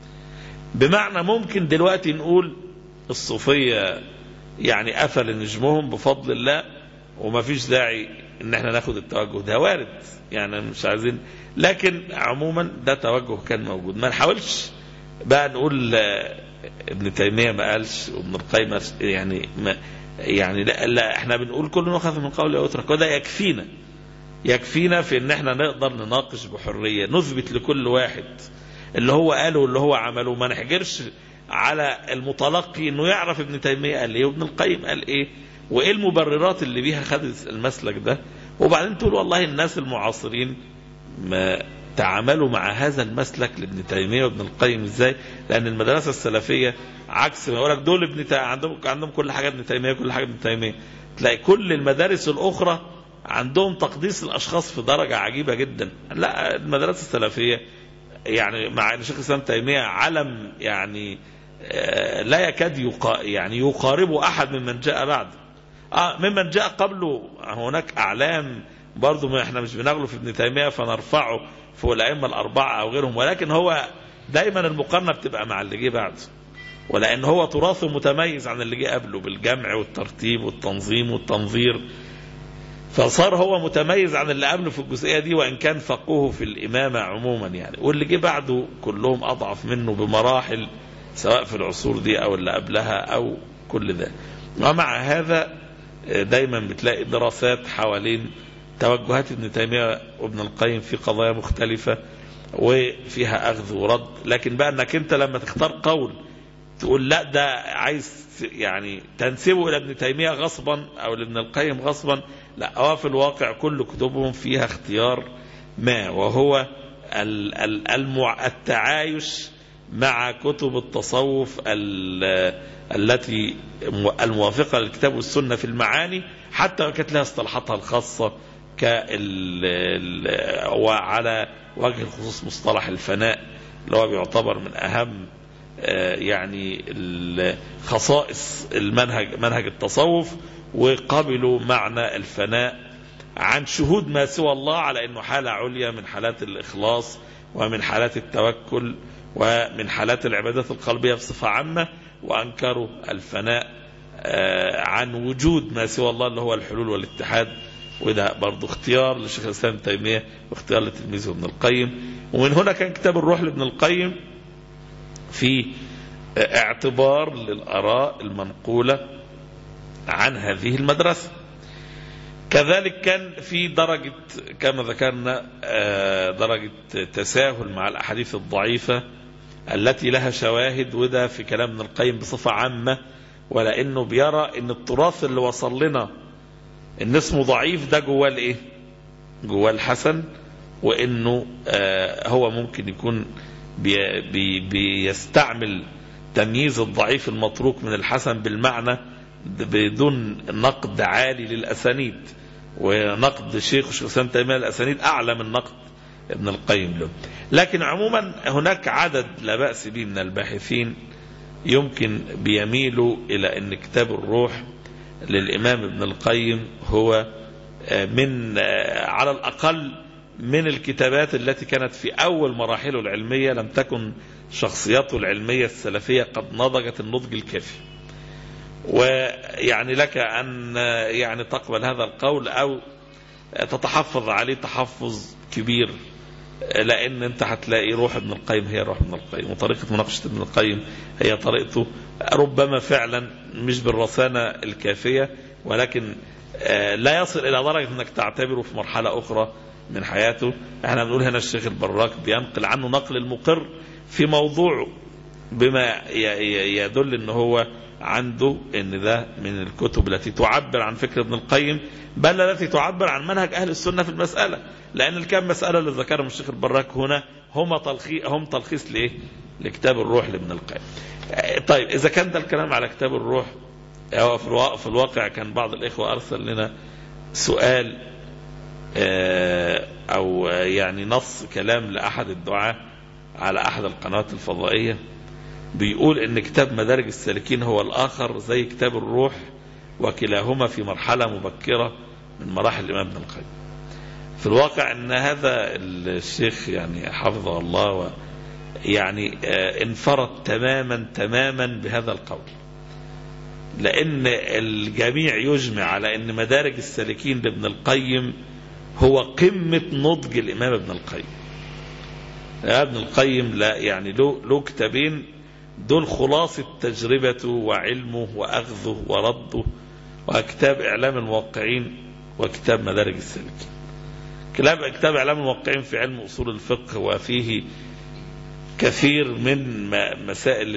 بمعنى ممكن دلوقتي نقول الصوفية يعني قفل نجمهم بفضل الله وما فيش داعي ان احنا ناخد التوجه ده، وارد يعني مش عايزين، لكن عموما ده توجه كان موجود. ما نحاولش بقى نقول ابن تيمية ما قالش وابن القيم يعني ما يعني لا, لا احنا بنقول كل نخاف من قول يترك، وده يكفينا يكفينا في ان احنا نقدر نناقش بحرية، نثبت لكل واحد اللي هو قاله واللي هو عمله، ما نحجرش على المتلقي انه يعرف ابن تيمية قال ايه وابن القيم قال ايه وايه المبررات اللي بيها خدت المسلك ده، وبعدين تقول والله الناس المعاصرين ما تعاملوا مع هذا المسلك لابن تيمية وابن القيم ازاي. لان المدرسة السلفية عكس ما يقولك دول ابن تيمية عندهم عندهم كل حاجة ابن تيمية كل حاجة ابن تيمية، تلاقي كل المدارس الاخرى عندهم تقديس الاشخاص في درجة عجيبة جدا. لا، المدرسة السلفية يعني مع ان شيخ الاسلام تيمية علم يعني لا يكاد يقا يعني يقارب احد ممن جاء بعد اه ممن جاء قبله. هناك اعلام برضو احنا مش بنغلو في ابن تيمية فنرفعه فوق الائمة الاربعة او غيرهم، ولكن هو دايما المقارنة بتبقى مع اللي جه بعده، ولان هو تراثه متميز عن اللي جه قبله بالجمع والترتيب والتنظيم والتنظير، فصار هو متميز عن اللي قبله في الجزئية دي، وإن كان فقوه في الإمامة عموما يعني. واللي جه بعده كلهم أضعف منه بمراحل، سواء في العصور دي أو اللي قبلها أو كل ده. ومع هذا دايما بتلاقي دراسات حوالين توجهات ابن تيمية وابن القيم في قضايا مختلفة وفيها أخذ ورد. لكن بقى أنك أنت لما تختار قول تقول لا ده عايز يعني تنسبه إلى ابن تيمية غصبا أو لابن القيم غصبا، لا، هو في الواقع كل كتبهم فيها اختيار ما، وهو التعايش مع كتب التصوف التي الموافقة للكتاب والسنة في المعاني، حتى كانت لها اصطلاحاتها الخاصة وعلى وجه الخصوص مصطلح الفناء اللي هو بيعتبر من أهم يعني خصائص المنهج منهج التصوف، وقبلوا معنى الفناء عن شهود ما سوى الله على أنه حالة عليا من حالات الإخلاص ومن حالات التوكل ومن حالات العبادات القلبية بصفة عامة، وأنكروا الفناء عن وجود ما سوى الله اللي هو الحلول والاتحاد. وده برضو اختيار للشيخ الإسلام ابن تيمية واختيار لتلميذه ابن القيم. ومن هنا كان كتاب الروح لابن القيم في اعتبار للآراء المنقولة عن هذه المدرسة. كذلك كان في درجة كما ذكرنا درجة تساهل مع الأحاديث الضعيفة التي لها شواهد، وده في كلام ابن القيم بصفة عامة، ولأنه بيرى ان التراث اللي وصل لنا ان اسمه ضعيف ده جواه الايه؟ جواه الحسن وانه هو ممكن يكون بي بي بيستعمل تمييز الضعيف المتروك من الحسن بالمعنى بدون نقد عالي للأسانيد، ونقد شيخ شيخ الإسلام تيمية الأسانيد أعلى من نقد ابن القيم له. لكن عموما هناك عدد لا بأس به من الباحثين يمكن بيميلوا إلى أن كتاب الروح للإمام ابن القيم هو من على الأقل من الكتابات التي كانت في أول مراحله العلمية لم تكن شخصيته العلمية السلفية قد نضجت النضج الكافي. ويعني لك أن يعني تقبل هذا القول أو تتحفظ عليه تحفظ كبير، لأن أنت هتلاقي روح ابن القيم هي روح ابن القيم، وطريقة مناقشة ابن القيم هي طريقته، ربما فعلا مش بالرصانة الكافية، ولكن لا يصل إلى درجة أنك تعتبره في مرحلة أخرى من حياته. احنا بنقول هنا الشيخ البراك بينقل عنه نقل المقر في موضوعه بما يدل ان هو عنده ان ده من الكتب التي تعبر عن فكر ابن القيم، بل التي تعبر عن منهج اهل السنة في المسألة، لان الكام مسألة اللي ذكرهم الشيخ البراك هنا هم تلخيص هم تلخيص لايه؟ لكتاب الروح لابن القيم. طيب اذا كان ده الكلام على كتاب الروح، هو في الواقع كان بعض الاخوة ارسل لنا سؤال او يعني نص كلام لاحد الدعاة على احد القنوات الفضائية، بيقول ان كتاب مدارج السالكين هو الاخر زي كتاب الروح، وكلاهما في مرحلة مبكرة من مراحل الامام ابن القيم. في الواقع ان هذا الشيخ يعني حفظه الله يعني انفرد تماما تماما بهذا القول، لان الجميع يجمع على ان مدارج السالكين لابن القيم هو قمة نضج الامام ابن القيم. ابن القيم لا يعني له له كتابين دول خلاصة تجربته وعلمه وأخذه ورده، وكتاب إعلام الموقعين وكتاب مدارج السالكين. كتاب إعلام الموقعين في علم أصول الفقه، وفيه كثير من مسائل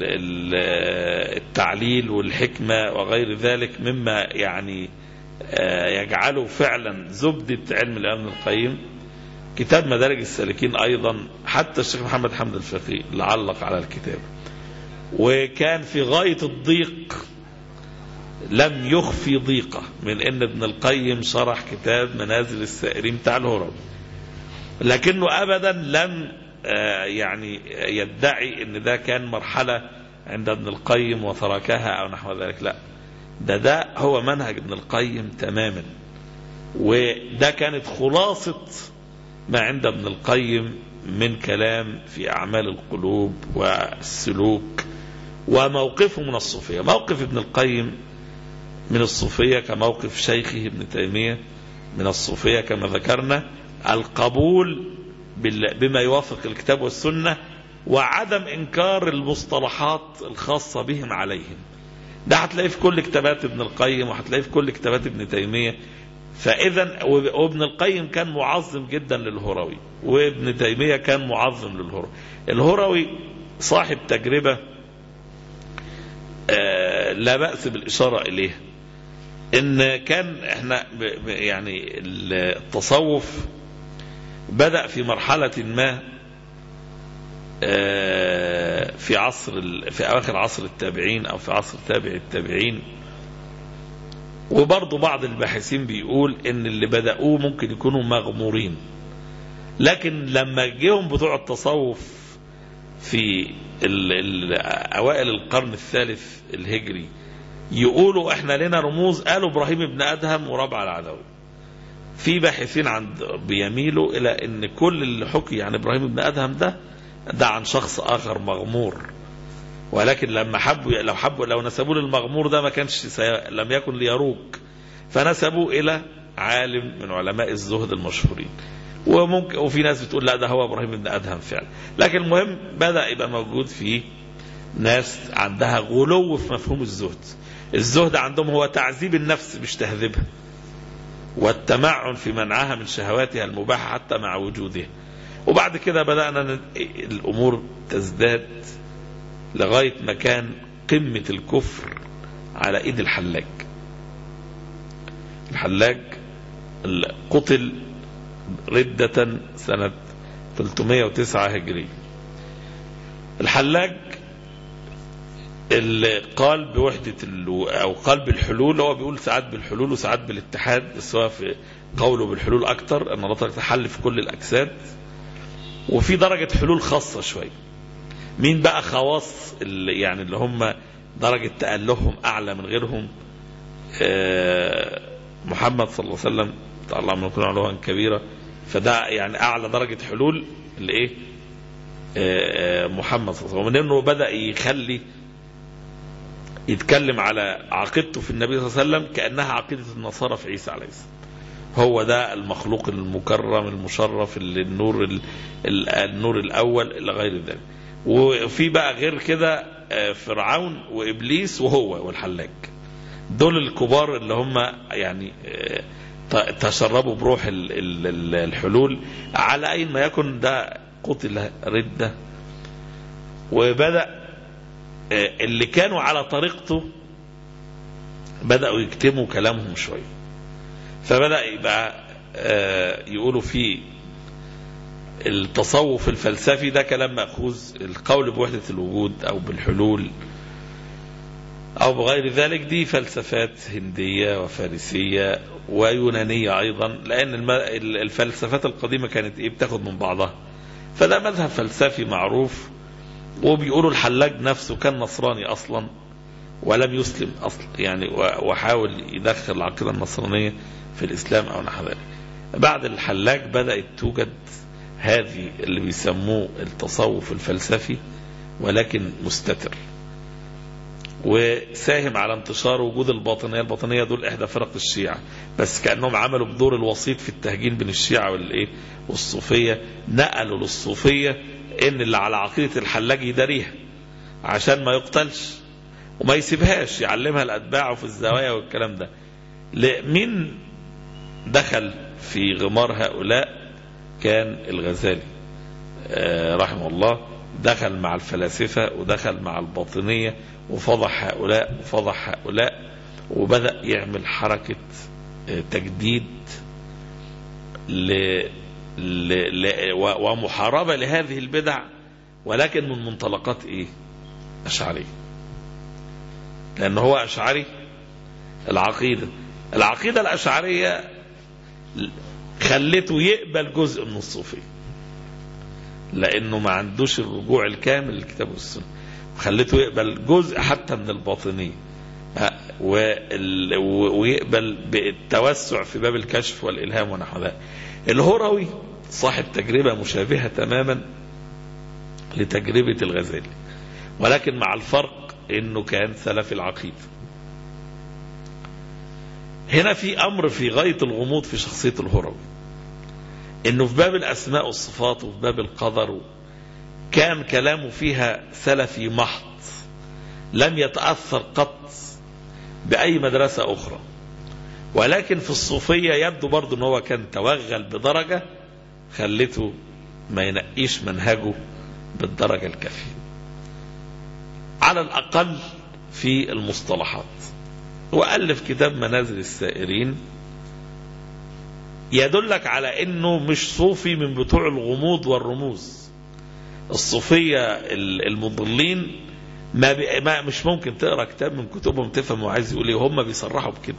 التعليل والحكمة وغير ذلك مما يعني يجعله فعلا زبدة علم الإمام ابن القيم. كتاب مدارج السالكين أيضا حتى الشيخ محمد حمد الفقي اللي علق على الكتاب، وكان في غاية الضيق لم يخفي ضيقة من ان ابن القيم شرح كتاب منازل السائرين بتاع الهروي، لكنه ابدا لم يعني يدعي ان ده كان مرحلة عند ابن القيم وتركها او نحو ذلك. لا، ده ده هو منهج ابن القيم تماما، وده كانت خلاصة ما عند ابن القيم من كلام في أعمال القلوب والسلوك وموقفه من الصوفية. موقف ابن القيم من الصوفية كموقف شيخه ابن تيمية من الصوفية كما ذكرنا، القبول بما يوافق الكتاب والسنة، وعدم إنكار المصطلحات الخاصة بهم عليهم. ده هتلاقيه في كل كتابات ابن القيم، وهتلاقيه في كل كتابات ابن تيمية. فإذا وابن القيم كان معظم جدا للهروي، وابن تيمية كان معظم للهروي. الهروي صاحب تجربة آه لا بأس بالإشارة إليه، إن كان إحنا يعني التصوف بدأ في مرحلة ما آه في عصر في أواخر عصر التابعين أو في عصر تابع التابعين، وبرضو بعض الباحثين بيقول ان اللي بدأوه ممكن يكونوا مغمورين، لكن لما جيهم بتوع التصوف في ال ال اوائل القرن الثالث الهجري يقولوا احنا لنا رموز، قالوا ابراهيم بن ادهم وربع العدوي. في باحثين عند بيميلوا الى ان كل اللي حكي عن ابراهيم بن ادهم ده ده عن شخص اخر مغمور، ولكن لما حبوا لو حبوا لو نسبوه للمغمور ده ما كانش سي... لم يكن ليروك، فنسبوه الى عالم من علماء الزهد المشهورين. وممكن وفي ناس بتقول لا ده هو ابراهيم بن ادهم فعلا، لكن المهم بدا يبقى موجود في ناس عندها غلو في مفهوم الزهد. الزهد عندهم هو تعذيب النفس مش تهذيبها، والتمعن في منعها من شهواتها المباحه حتى مع وجودها. وبعد كده بدانا الامور تزداد لغاية ما كان قمة الكفر على ايد الحلاج. الحلاج قتل ردة سنة ثلاثمائة وتسعة هجري. الحلاج اللي قال بوحدة أو قال بالحلول، هو بيقول ساعات بالحلول وساعات بالاتحاد، سواء في قوله بالحلول أكتر أن الله تحل في كل الأجساد، وفي درجة حلول خاصة شوية. مين بقى خواص اللي يعني اللي هم درجة تألههم أعلى من غيرهم؟ محمد صلى الله عليه وسلم تعالى عما يكون علوها كبيرة، فده يعني أعلى درجة حلول اللي إيه محمد صلى الله عليه وسلم، ومن إنه بدأ يخلي يتكلم على عقيدته في النبي صلى الله عليه وسلم كأنها عقيدة النصارى في عيسى عليه السلام. هو ده المخلوق المكرم المشرف اللي النور النور الأول إلى غير ذلك. وفي بقى غير كده فرعون وإبليس وهو والحلاج، دول الكبار اللي هم يعني تشربوا بروح الحلول. على أي ما يكن ده قتل ردة، وبدأ اللي كانوا على طريقته بدأوا يكتموا كلامهم شوية، فبدأ يبقى يقولوا فيه التصوف الفلسفي ده كلام مأخوذ، القول بوحدة الوجود أو بالحلول أو بغير ذلك دي فلسفات هندية وفارسية ويونانية أيضا، لأن الفلسفات القديمة كانت إيه بتاخد من بعضها. فده مذهب فلسفي معروف، وبيقولوا الحلاج نفسه كان نصراني أصلا ولم يسلم أصلا يعني، وحاول يدخل العقيدة النصرانية في الإسلام أو نحو ذلك. بعد الحلاج بدأت توجد هذه اللي بيسموه التصوف الفلسفي، ولكن مستتر، وساهم على انتشار وجود الباطنية. الباطنية دول إحدى فرق الشيعة، بس كأنهم عملوا بدور الوسيط في التهجين بين الشيعة والإيه والصوفية. نقلوا للصوفية إن اللي على عقيدة الحلاج يداريها عشان ما يقتلش وما يسيبهاش، يعلمها الأتباع في الزوايا والكلام ده. مين دخل في غمار هؤلاء؟ كان الغزالي رحمه الله، دخل مع الفلاسفة ودخل مع الباطنية وفضح هؤلاء وفضح هؤلاء، وبدأ يعمل حركة تجديد ل... ل... ل... ومحاربة لهذه البدع، ولكن من منطلقات ايه؟ أشعري، لأنه هو أشعري. العقيدة العقيدة الأشعرية خلته يقبل جزء من الصوفية، لأنه ما عندوش الرجوع الكامل للكتاب والسنة، وخلته يقبل جزء حتى من الباطنية، ويقبل بالتوسع في باب الكشف والإلهام ونحو ذلك. الهروي صاحب تجربة مشابهة تماما لتجربة الغزالي، ولكن مع الفرق انه كان سلف العقيدة. هنا في امر في غاية الغموض في شخصية الهروي، انه في باب الاسماء والصفات وفي باب القدر كان كلامه فيها سلفي محض، لم يتأثر قط بأي مدرسة أخرى. ولكن في الصوفية يبدو برضو أنه كان توغل بدرجة خلته ما ينقيش منهجه بالدرجة الكافية، على الأقل في المصطلحات. وألف كتاب منازل السائرين يدلك على أنه مش صوفي من بتوع الغموض والرموز. الصوفية المضلين ما, ما مش ممكن تقرأ كتاب من كتبهم تفهم وعايز يقول ايه، هم بيصرحوا بكده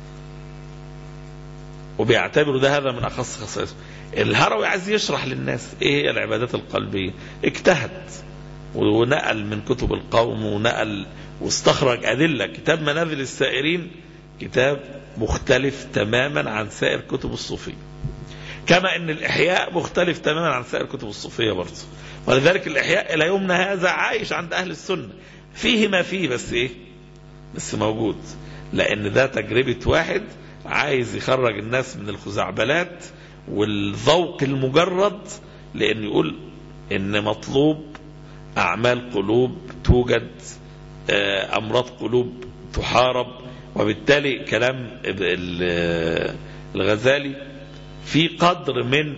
وبيعتبروا ده هذا من أخص خصائصه. الهروي عايز يشرح للناس ايه هي العبادات القلبية، اجتهد ونقل من كتب القوم ونقل واستخرج أدلة. كتاب منازل السائرين كتاب مختلف تماما عن سائر كتب الصوفية، كما ان الإحياء مختلف تماما عن سائر كتب الصوفية برضه. ولذلك الإحياء إلى يومنا هذا عايش عند أهل السنة، فيه ما فيه بس إيه بس موجود، لأن ده تجربة واحد عايز يخرج الناس من الخزعبلات والذوق المجرد، لأن يقول إن مطلوب أعمال قلوب توجد، أمراض قلوب تحارب. وبالتالي كلام الغزالي في قدر من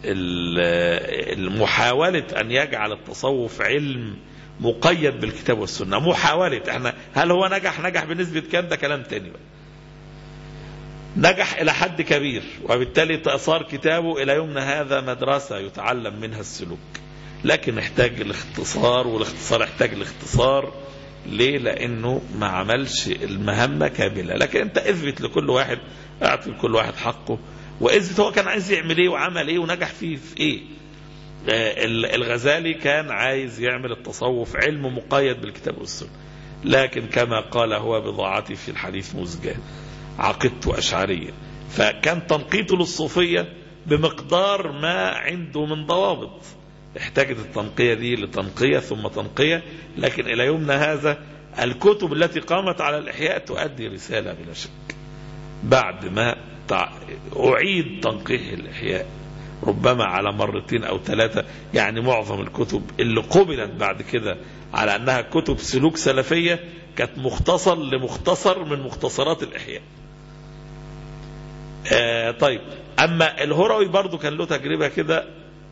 المحاولة أن يجعل التصوف علم مقيد بالكتاب والسنة. محاولة، احنا هل هو نجح نجح بنسبة كام؟ ده كلام تاني بقى. نجح إلى حد كبير، وبالتالي صار كتابه إلى يومنا هذا مدرسة يتعلم منها السلوك، لكن احتاج الاختصار، والاختصار احتاج الاختصار ليه؟ لأنه ما عملش المهمة كاملة. لكن انت اثبت لكل واحد، اعطي لكل واحد حقه، واثبت هو كان عايز يعمل ايه وعمل ايه ونجح فيه في ايه. الغزالي كان عايز يعمل التصوف علم مقيد بالكتاب والسنة، لكن كما قال هو بضاعتي في الحديث مزجاة عقدت أشعرية، فكان تنقيته للصوفية بمقدار ما عنده من ضوابط. احتاجت التنقية دي لتنقية ثم تنقية، لكن إلى يومنا هذا الكتب التي قامت على الإحياء تؤدي رسالة بلا شك. بعد ما أعيد تنقيح الإحياء ربما على مرتين أو ثلاثة، يعني معظم الكتب اللي قبلت بعد كده على أنها كتب سلوك سلفية كانت مختصر لمختصر من مختصرات الإحياء. آه طيب، أما الهروي برضو كان له تجربة كده،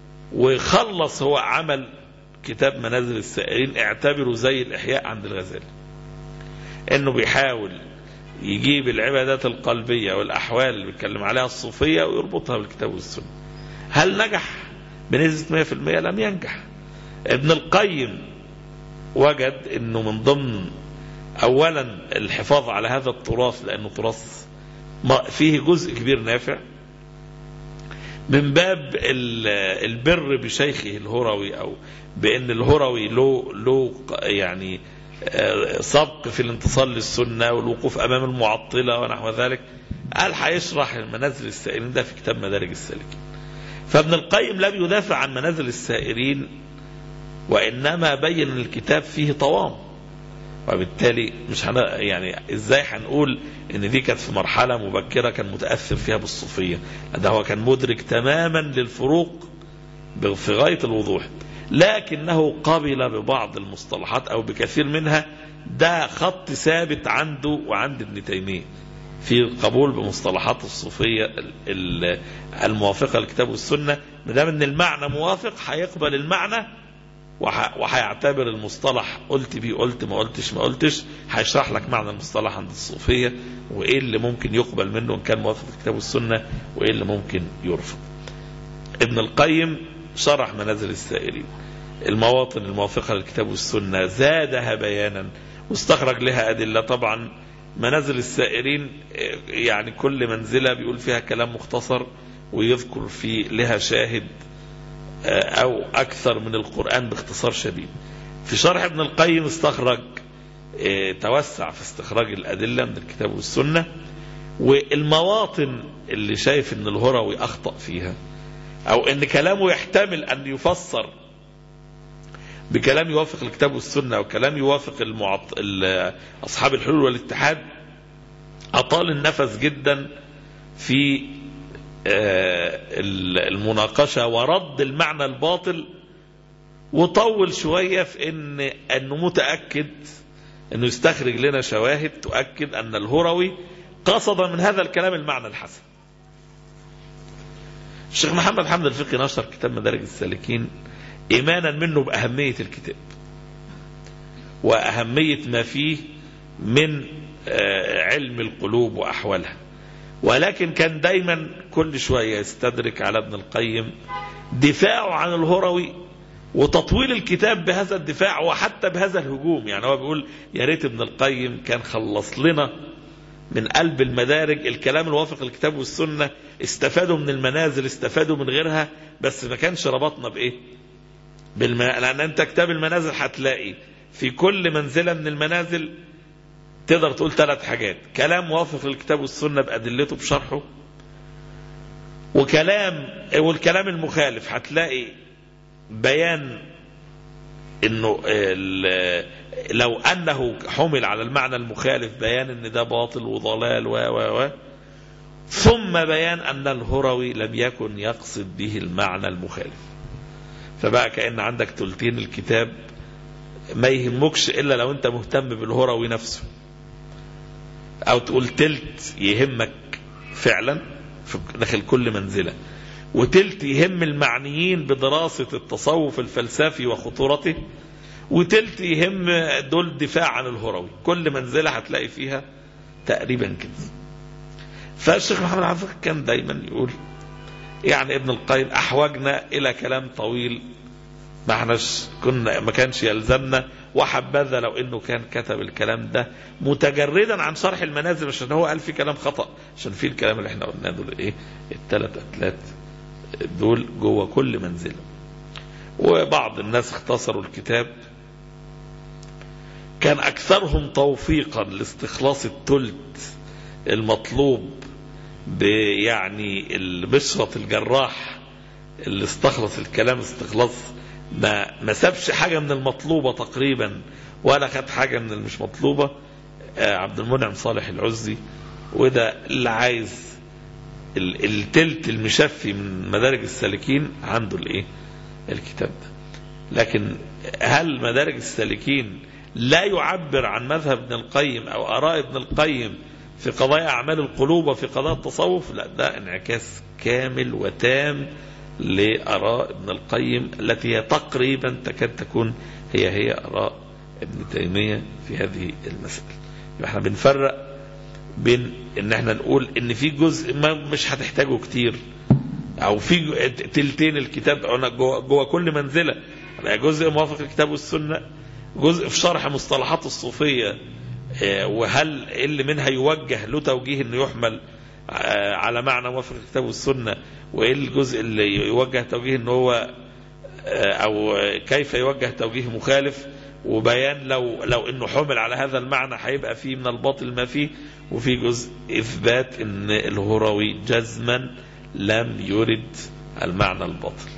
وخلص هو عمل كتاب منازل السائرين اعتبره زي الإحياء عند الغزالي، إنه بيحاول يجيب العبادات القلبية والأحوال اللي بيتكلم عليها الصوفية ويربطها بالكتاب والسنة. هل نجح بنسبة مئة في المئة؟ لم ينجح. ابن القيم وجد انه من ضمن اولا الحفاظ على هذا التراث، لانه تراث فيه جزء كبير نافع، من باب البر بشيخه الهروي، او بان الهروي له له يعني سبق في الانتصار للسنة والوقوف امام المعطلة ونحو ذلك. قال هيشرح منازل السائرين ده في كتاب مدارج السالكين. فابن القيم لم يدافع عن منازل السائرين، وإنما بين الكتاب فيه طوام، وبالتالي مش هن... يعني ازاي هنقول ان دي كانت في مرحلة مبكرة كان متأثر فيها بالصوفية؟ ده هو كان مدرك تماما للفروق في غاية الوضوح، لكنه قبل ببعض المصطلحات او بكثير منها. ده خط ثابت عنده وعند ابن تيمية في قبول بمصطلحات الصوفية الموافقة للكتاب والسنة. مدام ان المعنى موافق هيقبل المعنى، وهيعتبر المصطلح قلت بيه قلت ما قلتش ما قلتش، هيشرح لك معنى المصطلح عند الصوفية وايه اللي ممكن يقبل منه ان كان موافق للكتاب والسنة، وايه اللي ممكن يرفض. ابن القيم شرح منازل السائرين، المواطن الموافقة للكتاب والسنة، زادها بيانا واستخرج لها أدلة. طبعا منازل السائرين يعني كل منزلة بيقول فيها كلام مختصر ويذكر في لها شاهد أو أكثر من القرآن باختصار شديد. في شرح ابن القيم استخرج توسع في استخراج الأدلة من الكتاب والسنة، والمواطن اللي شايف ان الهروي أخطأ فيها أو ان كلامه يحتمل أن يفسر بكلام يوافق الكتاب والسنة وكلام يوافق المعط... أصحاب الحلول والاتحاد، أطال النفس جدا في المناقشة ورد المعنى الباطل، وطول شوية في إن أنه متأكد أنه يستخرج لنا شواهد تؤكد أن الهروي قصد من هذا الكلام المعنى الحسن. الشيخ محمد حمد الفقي نشر كتاب مدارج السالكين إيمانا منه بأهمية الكتاب وأهمية ما فيه من علم القلوب وأحوالها، ولكن كان دايما كل شوية يستدرك على ابن القيم دفاعه عن الهروي وتطويل الكتاب بهذا الدفاع وحتى بهذا الهجوم. يعني هو بيقول يا ريت ابن القيم كان خلص لنا من قلب المدارج الكلام الوافق للكتاب والسنة، استفادوا من المنازل استفادوا من غيرها، بس ما كانش ربطنا بإيه بالم... لأن أنت كتاب المنازل هتلاقي في كل منزلة من المنازل تقدر تقول ثلاث حاجات: كلام موافق للكتاب والسنة بأدلته بشرحه، وكلام والكلام المخالف هتلاقي بيان انه لو انه حمل على المعنى المخالف بيان ان ده باطل وضلال و و و ثم بيان ان الهروي لم يكن يقصد به المعنى المخالف. فبقى كأن عندك تلتين الكتاب ما يهمكش الا لو انت مهتم بالهروي نفسه، او تقول تلت يهمك فعلا في داخل كل منزلة، وتلت يهم المعنيين بدراسة التصوف الفلسفي وخطورته، وتلت يهم دول دفاع عن الهروي. كل منزلة هتلاقي فيها تقريبا كده. فالشيخ محمد حافظ كان دايما يقول يعني ابن القيم أحوجنا إلى كلام طويل ما احناش كنا ما كانش يلزمنا، وحبذا لو انه كان كتب الكلام ده متجردا عن شرح المنازل، عشان هو قال في كلام خطأ، عشان في الكلام اللي احنا قلناه دول ايه الثلاث اتلات دول جوه كل منزله. وبعض الناس اختصروا الكتاب، كان اكثرهم توفيقا لاستخلاص الثلث المطلوب بيعني البشرة الجراح اللي استخلص الكلام استخلاص ما ما سابش حاجة من المطلوبة تقريبا ولا خد حاجة من المش مطلوبة. آه عبد المنعم صالح العزي، وده اللي عايز التلت المشفي من مدارج السالكين عنده الايه الكتاب ده. لكن هل مدارج السالكين لا يعبر عن مذهب ابن القيم او اراء ابن القيم في قضايا اعمال القلوب وفي قضايا التصوف؟ لا، ده انعكاس كامل وتام لآراء ابن القيم التي هي تقريبا تكاد تكون هي هي آراء ابن تيمية في هذه المسألة. احنا بنفرق بين ان احنا نقول ان في جزء ما مش هتحتاجه كتير، او في تلتين الكتاب جوه جوه كل منزلة، جزء موافق الكتاب والسنة، جزء في شرح مصطلحات الصوفية، وهل اللي منها يوجه له توجيه انه يحمل على معنى موافق الكتاب والسنة، وايه الجزء اللي يوجه توجيه ان هو او كيف يوجه توجيه مخالف، وبيان لو لو انه حمل على هذا المعنى هيبقى فيه من الباطل ما فيه، وفي جزء اثبات ان الهروي جزما لم يرد المعنى الباطل.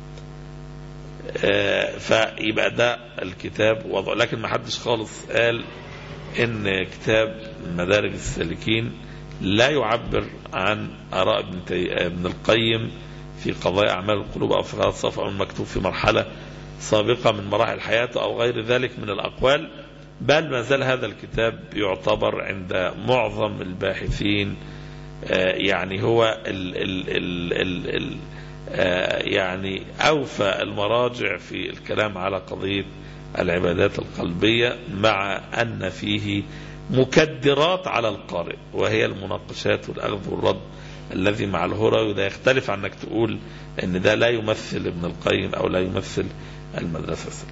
فيبقى ده الكتاب وضع. لكن ما حدش خالص قال ان كتاب مدارج السالكين لا يعبر عن آراء ابن القيم في قضايا أعمال القلوب أو في قضايا الصف، أو المكتوب في مرحلة سابقة من مراحل حياته أو غير ذلك من الأقوال. بل ما زال هذا الكتاب يعتبر عند معظم الباحثين يعني هو ال ال ال ال ال يعني أوفى المراجع في الكلام على قضية العبادات القلبية، مع أن فيه مكدرات على القارئ وهي المناقشات والأخذ والرد الذي مع الهروي. ده يختلف عن انك تقول ان ده لا يمثل ابن القيم او لا يمثل المدرسة السلفية.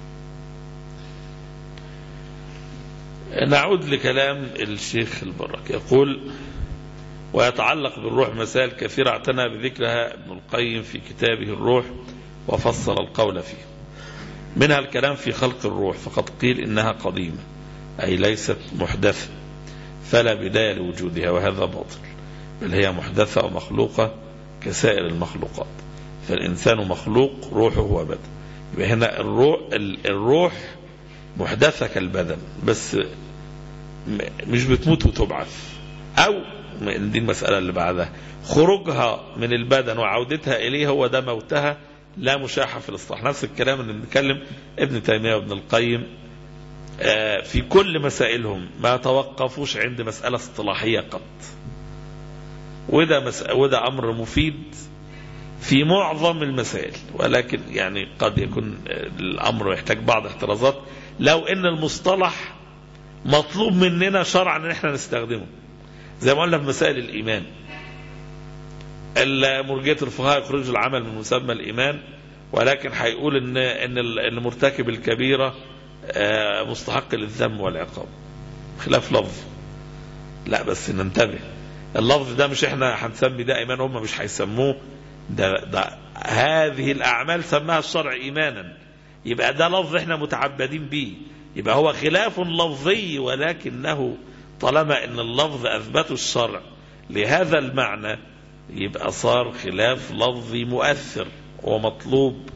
نعود لكلام الشيخ البراك، يقول: ويتعلق بالروح مسائل كثيرة اعتنى بذكرها ابن القيم في كتابه الروح وفصل القول فيه، منها الكلام في خلق الروح، فقد قيل إنها قديمة أي ليست محدثة فلا بداية لوجودها، وهذا باطل، بل هي محدثة ومخلوقة كسائر المخلوقات، فالإنسان مخلوق روحه وبدن. يبقى هنا الروح, الروح محدثة كالبدن، بس مش بتموت وتبعث، أو دي المسألة اللي بعدها خروجها من البدن وعودتها إليه هو ده موتها، لا مشاحة في الاصطلاح. نفس الكلام اللي بنتكلم ابن تيمية وابن القيم في كل مسائلهم ما توقفوش عند مسألة اصطلاحية قط، وده, مسألة وده أمر مفيد في معظم المسائل، ولكن يعني قد يكون الأمر يحتاج بعض احترازات لو ان المصطلح مطلوب مننا شرعا ان احنا نستخدمه، زي ما قلنا في مسائل الإيمان. مرجئة الفقهاء يخرجوا العمل من مسمى الإيمان، ولكن هيقول ان ان المرتكب الكبيرة مستحق للذم والعقاب، خلاف لفظ. لا بس ننتبه، اللفظ ده مش احنا هنسمي ده ايمان، هم مش هيسموه ده, ده هذه الاعمال سماها الشرع ايمانا، يبقى ده لفظ احنا متعبدين به، يبقى هو خلاف لفظي، ولكنه طالما ان اللفظ اثبته الشرع لهذا المعنى يبقى صار خلاف لفظي مؤثر ومطلوب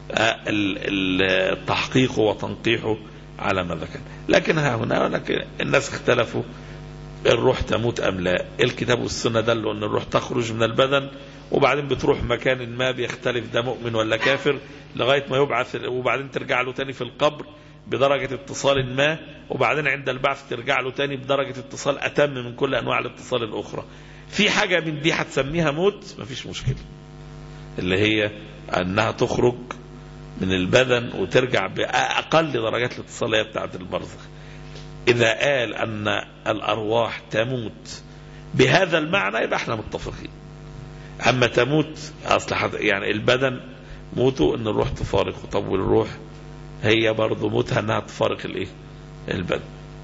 التحقيق وتنقيحه على ما ذكر. لكن ها هنا الناس اختلفوا الروح تموت أم لا. الكتاب والسنة دلوا أن الروح تخرج من البدن وبعدين بتروح مكان ما بيختلف ده مؤمن ولا كافر لغاية ما يبعث، وبعدين ترجع له تاني في القبر بدرجة اتصال ما، وبعدين عند البعث ترجع له تاني بدرجة اتصال أتم من كل أنواع الاتصال الأخرى. في حاجة من دي هتسميها موت مفيش مشكلة، اللي هي أنها تخرج من البدن وترجع بأقل درجات الاتصالية بتاعت البرزخ. إذا قال أن الأرواح تموت بهذا المعنى يبقى احنا متفقين. أما تموت أصل يعني البدن موته إن الروح تفارقه، طب والروح هي برضو موتها إنها تفارق الإيه؟ البدن.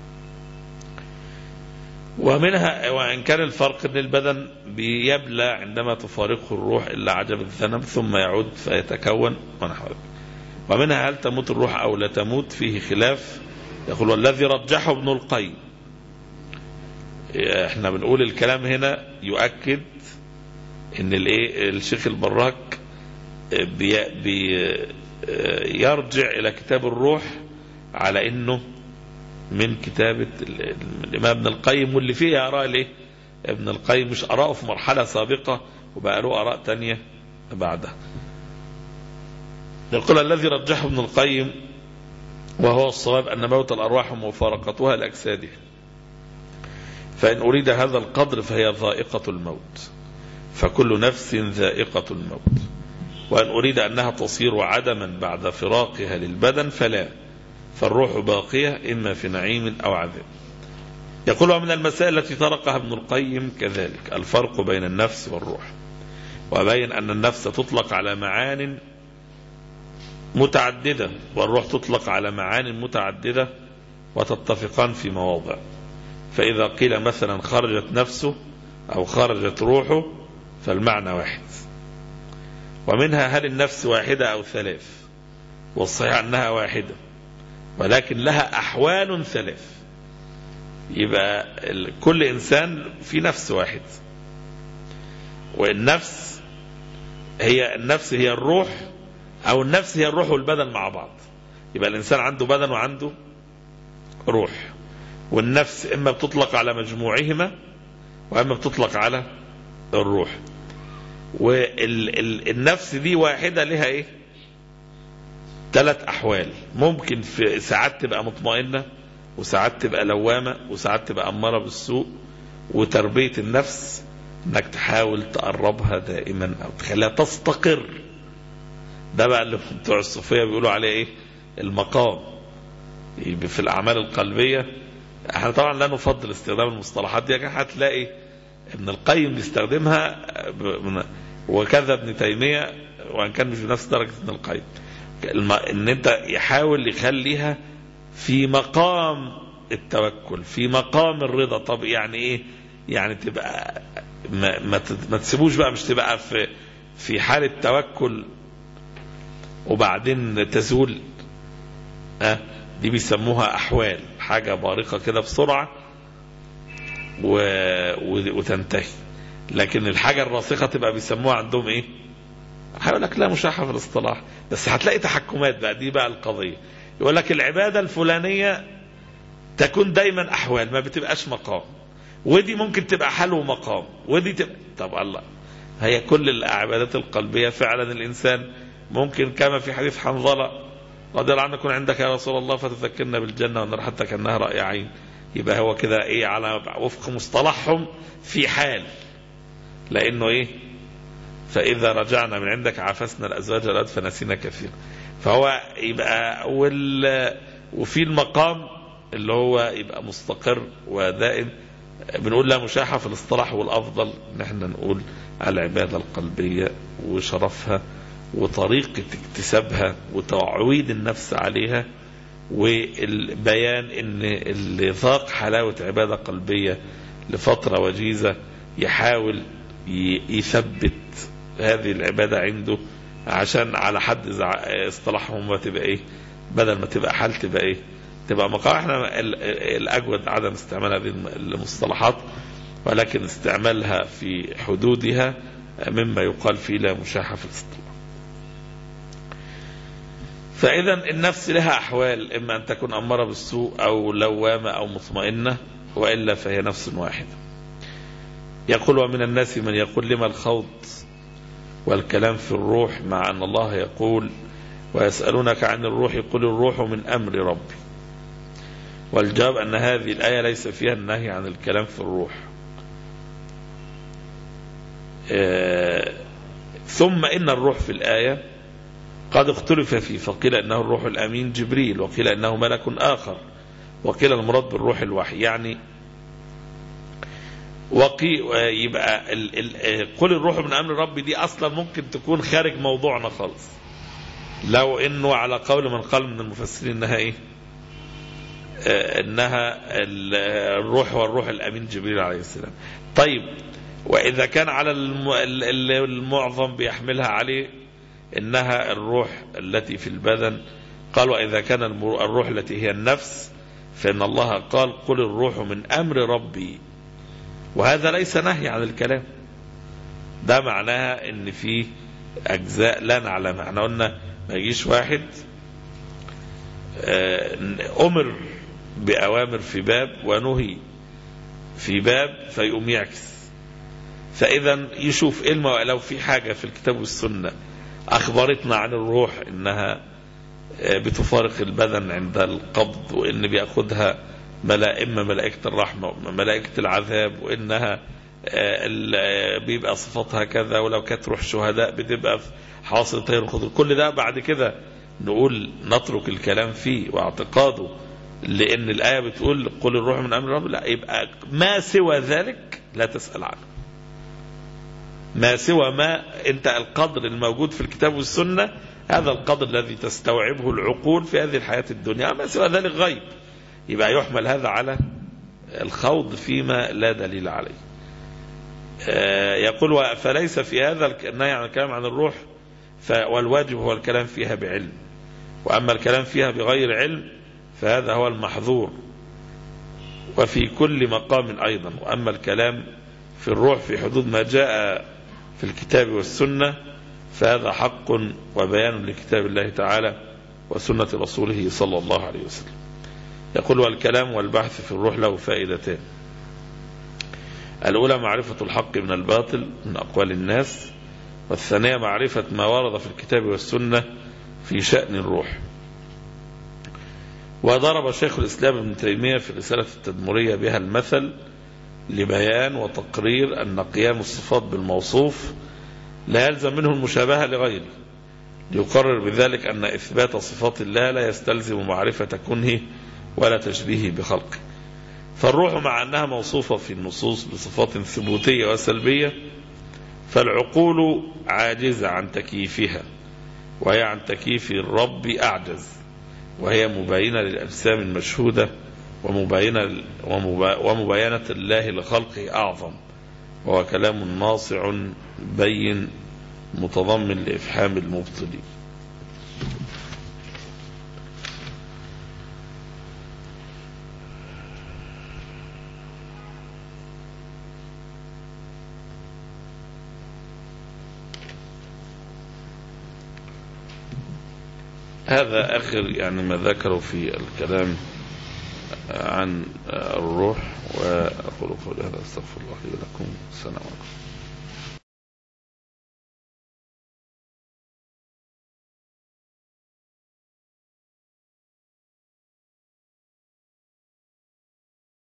ومنها وإن كان الفرق إن البدن بيبلى عندما تفارقه الروح إلا عجب الذنب ثم يعود فيتكون ونحو ذلك. ومنها هل تموت الروح أو لا تموت فيه خلاف. يقول والذي رجحه ابن القيم، احنا بنقول الكلام هنا يؤكد ان الايه الشيخ البراك بي بي يرجع الى كتاب الروح على انه من كتابة الامام ابن القيم، واللي فيه اراء الايه ابن القيم مش اراءه في مرحلة سابقة وبقى له اراء تانية بعدها. يقول الذي رجحه ابن القيم وهو الصواب أن موت الأرواح ومفارقتها لأجسادها، فإن أريد هذا القدر فهي ذائقة الموت، فكل نفس ذائقة الموت. وإن أريد أنها تصير عدما بعد فراقها للبدن فلا، فالروح باقية إما في نعيم أو عذاب. يقول ومن المسائل التي طرقها ابن القيم كذلك الفرق بين النفس والروح، وبين أن النفس تطلق على معان متعددة والروح تطلق على معان متعددة وتتفقان في مواضع. فإذا قيل مثلا خرجت نفسه أو خرجت روحه فالمعنى واحد. ومنها هل النفس واحدة أو ثلاث، والصحيح أنها واحدة ولكن لها أحوال ثلاث. يبقى كل إنسان في نفس واحد، والنفس هي النفس هي الروح، أو النفس هي الروح والبدن مع بعض. يبقى الإنسان عنده بدن وعنده روح، والنفس إما بتطلق على مجموعهما وإما بتطلق على الروح. والنفس دي واحدة لها إيه؟ ثلاث أحوال. ممكن في ساعات تبقى مطمئنة، وساعات تبقى لوامة، وساعات تبقى أمارة بالسوء. وتربية النفس إنك تحاول تقربها دائما أو تخليها تستقر. ده بقى اللي بتوع الصوفية بيقولوا عليه ايه؟ المقام. في الأعمال القلبية احنا طبعا لا نفضل استخدام المصطلحات دي، هتلاقي ابن القيم بيستخدمها وكذا ابن تيمية، وان كان مش بنفس درجة ابن القيم. ان انت يحاول يخليها في مقام التوكل، في مقام الرضا. طب يعني ايه؟ يعني تبقى ما, ما, ما تسيبوش بقى، مش تبقى في في حالة توكل وبعدين تزول. أه دي بيسموها أحوال، حاجة بارقة كده بسرعة و... وتنتهي. لكن الحاجة الراسخة تبقى بيسموها عندهم إيه؟ هيقول لك لا مشاحة في الاصطلاح، بس هتلاقي تحكمات بقى. دي بقى القضية. يقول لك العبادة الفلانية تكون دايما أحوال، ما بتبقاش مقام. ودي ممكن تبقى حال ومقام، ودي تبقى طب الله. هي كل العبادات القلبية فعلا الإنسان ممكن كما في حديث حنظلة رضي الله عنه يكون عندك يا رسول الله فتذكرنا بالجنة والنار حتى كأنها رأي عين. يبقى هو كده ايه على وفق مصطلحهم في حال، لأنه ايه فإذا رجعنا من عندك عافسنا الأزواج الأد فنسينا كثيرا. فهو يبقى وال وفي المقام اللي هو يبقى مستقر ودائم. بنقول لا مشاحة في الاصطلاح، والأفضل ان احنا نقول على العبادة القلبية وشرفها وطريقة اكتسابها وتعويد النفس عليها، والبيان ان اللي ذاق حلاوة عبادة قلبية لفترة وجيزة يحاول يثبت هذه العبادة عنده، عشان على حد اصطلاحهم ما تبقى ايه، بدل ما تبقى حال تبقى ايه، تبقى مقام. احنا الاجود عدم استعمال هذه المصطلحات، ولكن استعمالها في حدودها مما يقال فيه لا مشاحة في الاصطلاح. فإذا النفس لها أحوال، إما أن تكون أمارة بالسوء أو لوامة أو مطمئنة، وإلا فهي نفس واحدة. يقول ومن الناس من يقول لما الخوض والكلام في الروح مع أن الله يقول ويسألونك عن الروح قل الروح من أمر ربي. والجواب أن هذه الآية ليس فيها النهي عن الكلام في الروح. آه ثم إن الروح في الآية قد اختلف فيه، فقيل أنه الروح الأمين جبريل، وقيل أنه ملك آخر، وقيل المراد بالروح الوحي. يعني وقي يبقى ال ال قل الروح من أمر ربي دي أصلا ممكن تكون خارج موضوعنا خالص، لو إنه على قول من قال من المفسرين إنها إيه؟ إنها الروح والروح الأمين جبريل عليه السلام. طيب وإذا كان على المعظم بيحملها عليه إنها الروح التي في البدن، قال وإذا كان الروح التي هي النفس فإن الله قال قل الروح من أمر ربي، وهذا ليس نهي عن الكلام، ده معناها إن في أجزاء لا نعلمها. احنا قلنا ما يجيش واحد أمر بأوامر في باب ونهي في باب فيقوم يعكس، فإذا يشوف إيه لو في حاجة في الكتاب والسنة أخبرتنا عن الروح إنها بتفارق البدن عند القبض، وإن بيأخذها إما ملائكة الرحمة وملائكة العذاب، وإنها بيبقى صفاتها كذا، ولو كانت روح شهداء بتبقى حاصل طير الخضر، كل ده بعد كده نقول نترك الكلام فيه واعتقاده، لأن الآية بتقول قل الروح من أمر رب، لا يبقى ما سوى ذلك لا تسأل عنه، ما سوى ما أنت القدر الموجود في الكتاب والسنة هذا القدر الذي تستوعبه العقول في هذه الحياة الدنيا، ما سوى ذلك غيب، يبقى يحمل هذا على الخوض فيما لا دليل عليه. يقول فليس في هذا النهي عن الكلام عن الروح، والواجب هو الكلام فيها بعلم، وأما الكلام فيها بغير علم فهذا هو المحظور، وفي كل مقام أيضا. وأما الكلام في الروح في حدود ما جاء في الكتاب والسنة فهذا حق وبيان لكتاب الله تعالى وسنة رسوله صلى الله عليه وسلم. يقول والكلام والبحث في الروح له فائدتان: الأولى معرفة الحق من الباطل من أقوال الناس، والثانية معرفة ما ورد في الكتاب والسنة في شأن الروح. وضرب شيخ الإسلام ابن تيمية في الرسالة التدمرية بها المثل لبيان وتقرير أن قيام الصفات بالموصوف لا يلزم منه المشابهة لغيره، ليقرر بذلك أن إثبات صفات الله لا يستلزم معرفة كنه ولا تشبيهه بخلقه. فالروح مع أنها موصوفة في النصوص بصفات ثبوتية وسلبية، فالعقول عاجزة عن تكييفها، وهي عن تكييف الرب أعجز، وهي مباينة للأجسام المشهودة ومباينة, ومباينة الله لخلقه أعظم، وهو كلام ناصع بين متضمن لإفحام المبطلين. هذا آخر يعني ما ذكروا في الكلام عن الروح. وأقول قولي هذا، استغفر الله لي ولكم، السلام عليكم.